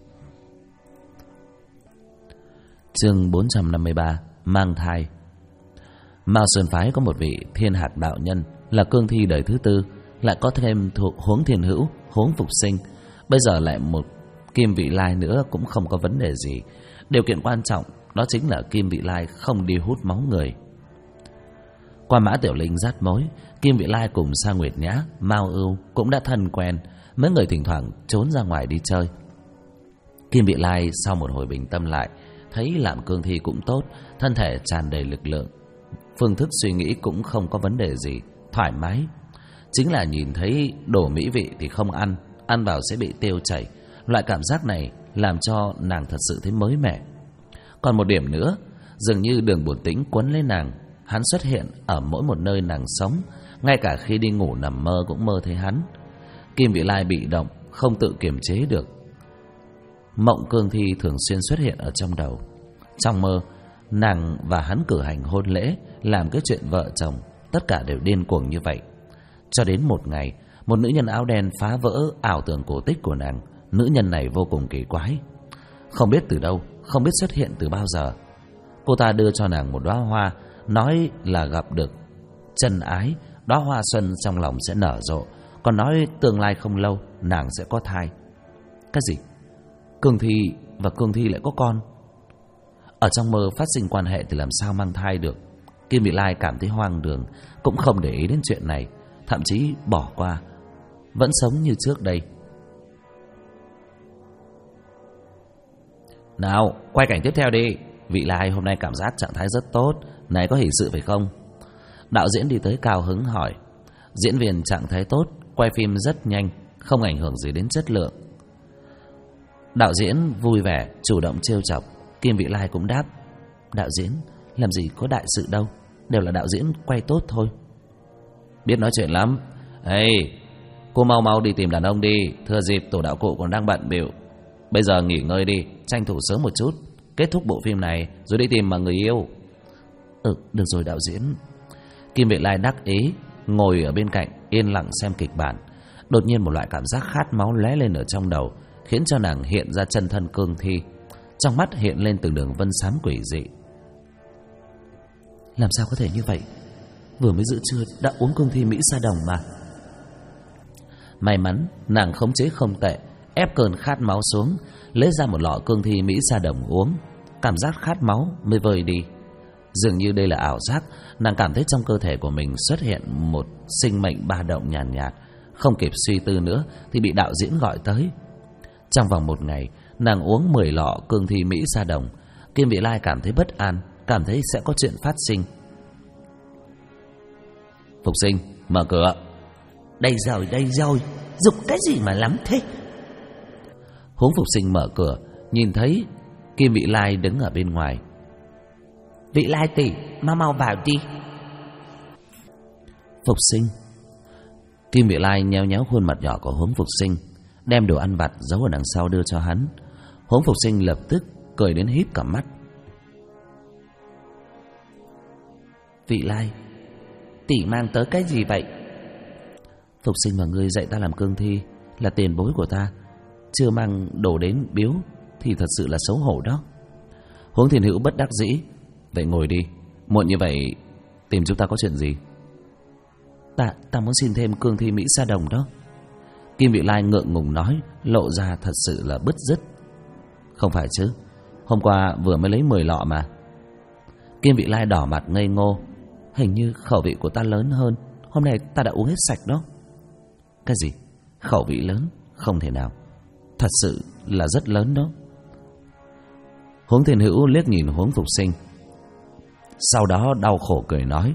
Chương 453, mang thai. Mao Sơn phái có một vị Thiên Hạc đạo nhân là cương thi đời thứ tư, lại có thêm Hướng Thiên Hữu, Hướng Phục Sinh, bây giờ lại một Kim Vị Lai nữa cũng không có vấn đề gì. Điều kiện quan trọng đó chính là Kim Vị Lai không đi hút máu người. Qua Mã Tiểu Linh dắt mối, Kim Vị Lai cùng Sa Nguyệt Nhã, Mao Ưu cũng đã thân quen, mấy người thỉnh thoảng trốn ra ngoài đi chơi. Kim Vị Lai sau một hồi bình tâm lại, thấy làm cương thi cũng tốt, thân thể tràn đầy lực lượng, phương thức suy nghĩ cũng không có vấn đề gì, thoải mái. Chính là nhìn thấy đồ mỹ vị thì không ăn, ăn vào sẽ bị tiêu chảy. Loại cảm giác này làm cho nàng thật sự thấy mới mẻ. Còn một điểm nữa, dường như Đường Bổn Tĩnh quấn lấy nàng. Hắn xuất hiện ở mỗi một nơi nàng sống, ngay cả khi đi ngủ nằm mơ cũng mơ thấy hắn. Kim Vị Lai bị động, không tự kiềm chế được. Mộng cương thi thường xuyên xuất hiện ở trong đầu. Trong mơ, nàng và hắn cử hành hôn lễ, làm cái chuyện vợ chồng, tất cả đều điên cuồng như vậy. Cho đến một ngày, một nữ nhân áo đen phá vỡ ảo tưởng cổ tích của nàng. Nữ nhân này vô cùng kỳ quái, không biết từ đâu, không biết xuất hiện từ bao giờ. Cô ta đưa cho nàng một đóa hoa, nói là gặp được chân ái, đóa hoa xuân trong lòng sẽ nở rộ, còn nói tương lai không lâu nàng sẽ có thai. Cái gì? Cương thi và cương thi lại có con? Ở trong mơ phát sinh quan hệ thì làm sao mang thai được? Kim Vị Lai cảm thấy hoang đường, cũng không để ý đến chuyện này, thậm chí bỏ qua, vẫn sống như trước đây. Nào, quay cảnh tiếp theo đi. Vị Lai hôm nay cảm giác trạng thái rất tốt, này có hỷ sự phải không? Đạo diễn đi tới cao hứng hỏi. Diễn viên trạng thái tốt, quay phim rất nhanh, không ảnh hưởng gì đến chất lượng. Đạo diễn vui vẻ, chủ động trêu chọc. Kim Vị Lai cũng đáp. Đạo diễn, làm gì có đại sự đâu, đều là đạo diễn quay tốt thôi. Biết nói chuyện lắm. Ê, cô mau đi tìm đàn ông đi, thừa dịp tổ đạo cụ còn đang bận bịu. Bây giờ nghỉ ngơi đi, tranh thủ sớm một chút, kết thúc bộ phim này rồi đi tìm mà người yêu. Được rồi đạo diễn. Kim Vị Lai đắc ý ngồi ở bên cạnh yên lặng xem kịch bản. Đột nhiên một loại cảm giác khát máu lóe lên ở trong đầu, khiến cho nàng hiện ra chân thân cương thi. Trong mắt hiện lên từng đường vân xám quỷ dị. Làm sao có thể như vậy? Vừa mới giữa trưa đã uống cương thi Mỹ Sa Đồng mà. May mắn nàng khống chế không tệ, ép cơn khát máu xuống, lấy ra một lọ cương thi Mỹ Sa Đồng uống. Cảm giác khát máu mới vơi đi. Dường như đây là ảo giác, nàng cảm thấy trong cơ thể của mình xuất hiện một sinh mệnh ba động nhàn nhạt. Không kịp suy tư nữa thì bị đạo diễn gọi tới. Trong vòng một ngày, nàng uống 10 lọ cương thi Mỹ Sa Đồng. Kim Vị Lai cảm thấy bất an, cảm thấy sẽ có chuyện phát sinh. Phục sinh, mở cửa. Đây rồi, giục cái gì mà lắm thế? Huống Phục sinh mở cửa, nhìn thấy Kim Vị Lai đứng ở bên ngoài. Vị Lai tỷ, mau vào đi. Phục sinh. Kim Vị Lai nhéo nhéo khuôn mặt nhỏ của Huống Phục sinh, đem đồ ăn vặt giấu ở đằng sau đưa cho hắn. Huống Phục sinh lập tức cười đến híp cả mắt. Vị Lai, tỷ mang tới cái gì vậy? Phục sinh mà ngươi dạy ta làm cương thi là tiền bối của ta, chưa mang đồ đến biếu thì thật sự là xấu hổ đó. Huống Thiên Hữu bất đắc dĩ. Vậy ngồi đi, muộn như vậy tìm chúng ta có chuyện gì? Ta muốn xin thêm cương thi Mỹ Sa Đồng đó. Kim Vị Lai ngượng ngùng nói, lộ ra thật sự là bứt rứt. Không phải chứ, hôm qua vừa mới lấy 10 lọ mà. Kim Vị Lai đỏ mặt ngây ngô. Hình như khẩu vị của ta lớn hơn, hôm nay ta đã uống hết sạch đó. Cái gì? Khẩu vị lớn? Không thể nào, thật sự là rất lớn đó. Huống Thiên Hữu liếc nhìn Huống Phục sinh, sau đó đau khổ cười nói,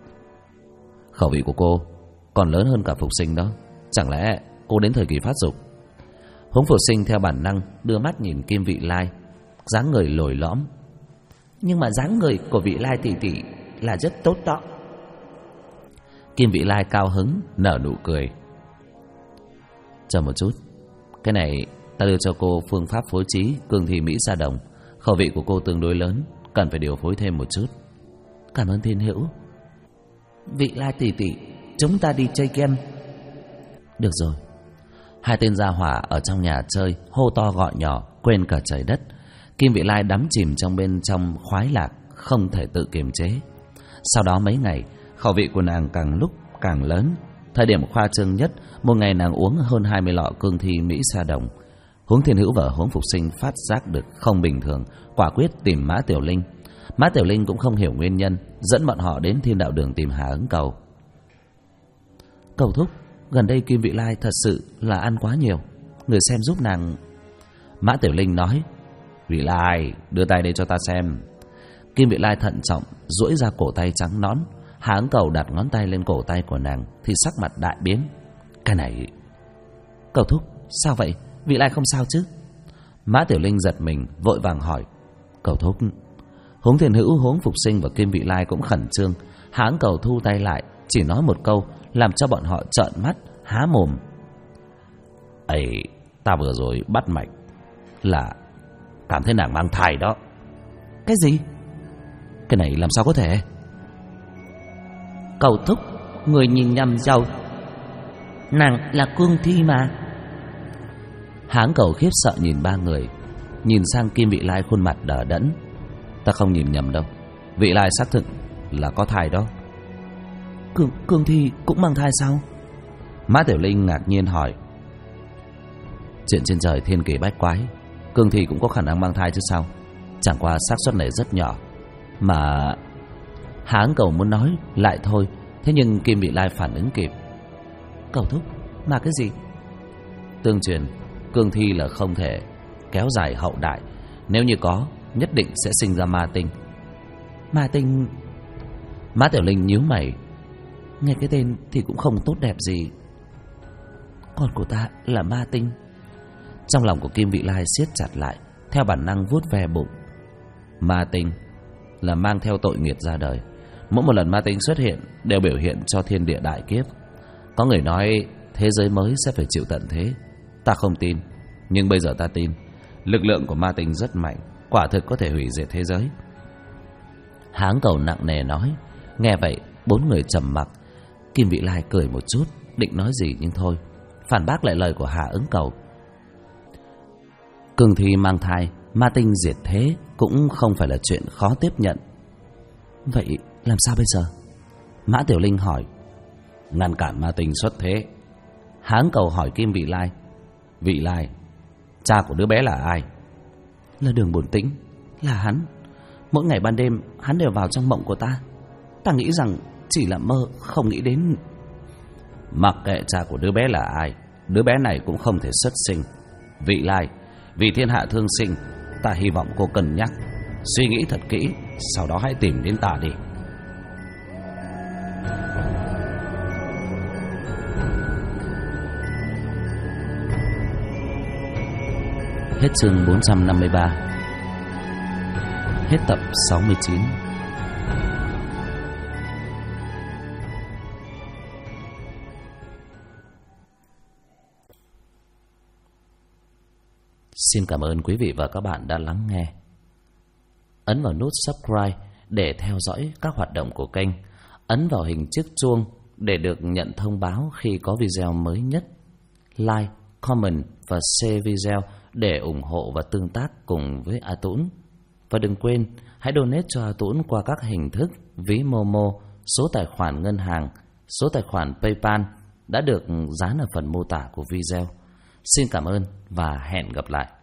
khẩu vị của cô còn lớn hơn cả Phục sinh đó. Chẳng lẽ cô đến thời kỳ phát dục? Huống Phục sinh theo bản năng đưa mắt nhìn Kim Vị Lai, dáng người lồi lõm. Nhưng mà dáng người của Vị Lai tỷ tỷ là rất tốt đó. Kim Vị Lai cao hứng nở nụ cười. Chờ một chút, cái này ta đưa cho cô phương pháp phối trí cương thi Mỹ Sa Đồng. Khẩu vị của cô tương đối lớn, cần phải điều phối thêm một chút. Cảm ơn Thiên Hữu. Vị Lai tỷ tỷ, chúng ta đi chơi game. Được rồi. Hai tên gia hỏa ở trong nhà chơi, hô to gọi nhỏ, quên cả trời đất. Kim Vị Lai đắm chìm trong bên trong khoái lạc, không thể tự kiềm chế. Sau đó mấy ngày, khẩu vị của nàng càng lúc càng lớn. Thời điểm khoa trương nhất, một ngày nàng uống hơn 20 lọ cương thi Mỹ Sa Đồng. Huống Thiên Hữu và Huống Phục sinh phát giác được không bình thường, quả quyết tìm Mã Tiểu Linh. Mã Tiểu Linh cũng không hiểu nguyên nhân, dẫn bọn họ đến Thiên Đạo Đường tìm Hà Ứng Cầu. Cầu thúc, gần đây Kim Vị Lai thật sự là ăn quá nhiều, người xem giúp nàng. Mã Tiểu Linh nói. Vị Lai, đưa tay đây cho ta xem. Kim Vị Lai thận trọng duỗi ra cổ tay trắng nõn. Hà Ứng Cầu đặt ngón tay lên cổ tay của nàng thì sắc mặt đại biến. Cái này... Cầu thúc, sao vậy? Vị Lai không sao chứ? Mã Tiểu Linh giật mình vội vàng hỏi. Cầu thúc. Huống Thiên Hữu, Huống Phục sinh và Kim Vị Lai cũng khẩn trương. Hà Ứng Cầu thu tay lại, chỉ nói một câu làm cho bọn họ trợn mắt há mồm. Ây, ta vừa rồi bắt mạch là cảm thấy nàng mang thai đó. Cái gì? Cái này làm sao có thể? Cầu thúc, người nhìn nhầm rồi. Nàng là cương thi mà. Hà Ứng Cầu khiếp sợ nhìn ba người, nhìn sang Kim Vị Lai khuôn mặt đờ đẫn. Ta không nhìn nhầm đâu, Vị Lai xác thực là có thai đó. Cương thi cũng mang thai sao? Mã Tiểu Linh ngạc nhiên hỏi. Chuyện trên trời thiên kỳ bách quái, cương thi cũng có khả năng mang thai chứ sao? Chẳng qua xác suất này rất nhỏ. Mà... Hà Ứng Cầu muốn nói lại thôi, thế nhưng Kim Vị Lai phản ứng kịp. Cầu thúc, mà cái gì? Tương truyền cương thi là không thể kéo dài hậu đại, nếu như có, nhất định sẽ sinh ra ma tinh. Ma tinh? Mã Tiểu Linh nhíu mày. Nghe cái tên thì cũng không tốt đẹp gì. Con của ta là ma tinh. Trong lòng của Kim Vị Lai siết chặt lại, theo bản năng vuốt ve bụng. Ma tinh là mang theo tội nghiệp ra đời. Mỗi một lần ma tinh xuất hiện đều biểu hiện cho thiên địa đại kiếp. Có người nói thế giới mới sẽ phải chịu tận thế. Ta không tin, nhưng bây giờ ta tin. Lực lượng của ma tinh rất mạnh, quả thực có thể hủy diệt thế giới. Hà Ứng Cầu nặng nề nói. Nghe vậy, Bốn người trầm mặc. Kim Vị Lai cười một chút, định nói gì nhưng thôi, phản bác lại lời của Hà Ứng Cầu. Cương thi mang thai, ma tinh diệt thế cũng không phải là chuyện khó tiếp nhận. Vậy làm sao bây giờ? Mã Tiểu Linh hỏi. Ngăn cản ma tinh xuất thế. Hà Ứng Cầu hỏi Kim Vị Lai. Vị Lai, cha của đứa bé là ai? Là Đường Bổn Tĩnh. Là hắn. Mỗi ngày ban đêm hắn đều vào trong mộng của ta. Ta nghĩ rằng chỉ là mơ, không nghĩ đến. Mặc kệ cha của đứa bé là ai, đứa bé này cũng không thể xuất sinh. Vị Lai, vì thiên hạ thương sinh, ta hy vọng cô cân nhắc, suy nghĩ thật kỹ, sau đó hãy tìm đến ta đi. Hết chương 453. Hết tập 69. Xin cảm ơn quý vị và các bạn đã lắng nghe. Ấn vào nút subscribe để theo dõi các hoạt động của kênh. Ấn vào hình chiếc chuông để được nhận thông báo khi có video mới nhất. Like, comment và share video để ủng hộ và tương tác cùng với A Tũng. Và đừng quên, hãy donate cho A Tũng qua các hình thức ví Momo, số tài khoản ngân hàng, số tài khoản PayPal đã được dán ở phần mô tả của video. Xin cảm ơn và hẹn gặp lại.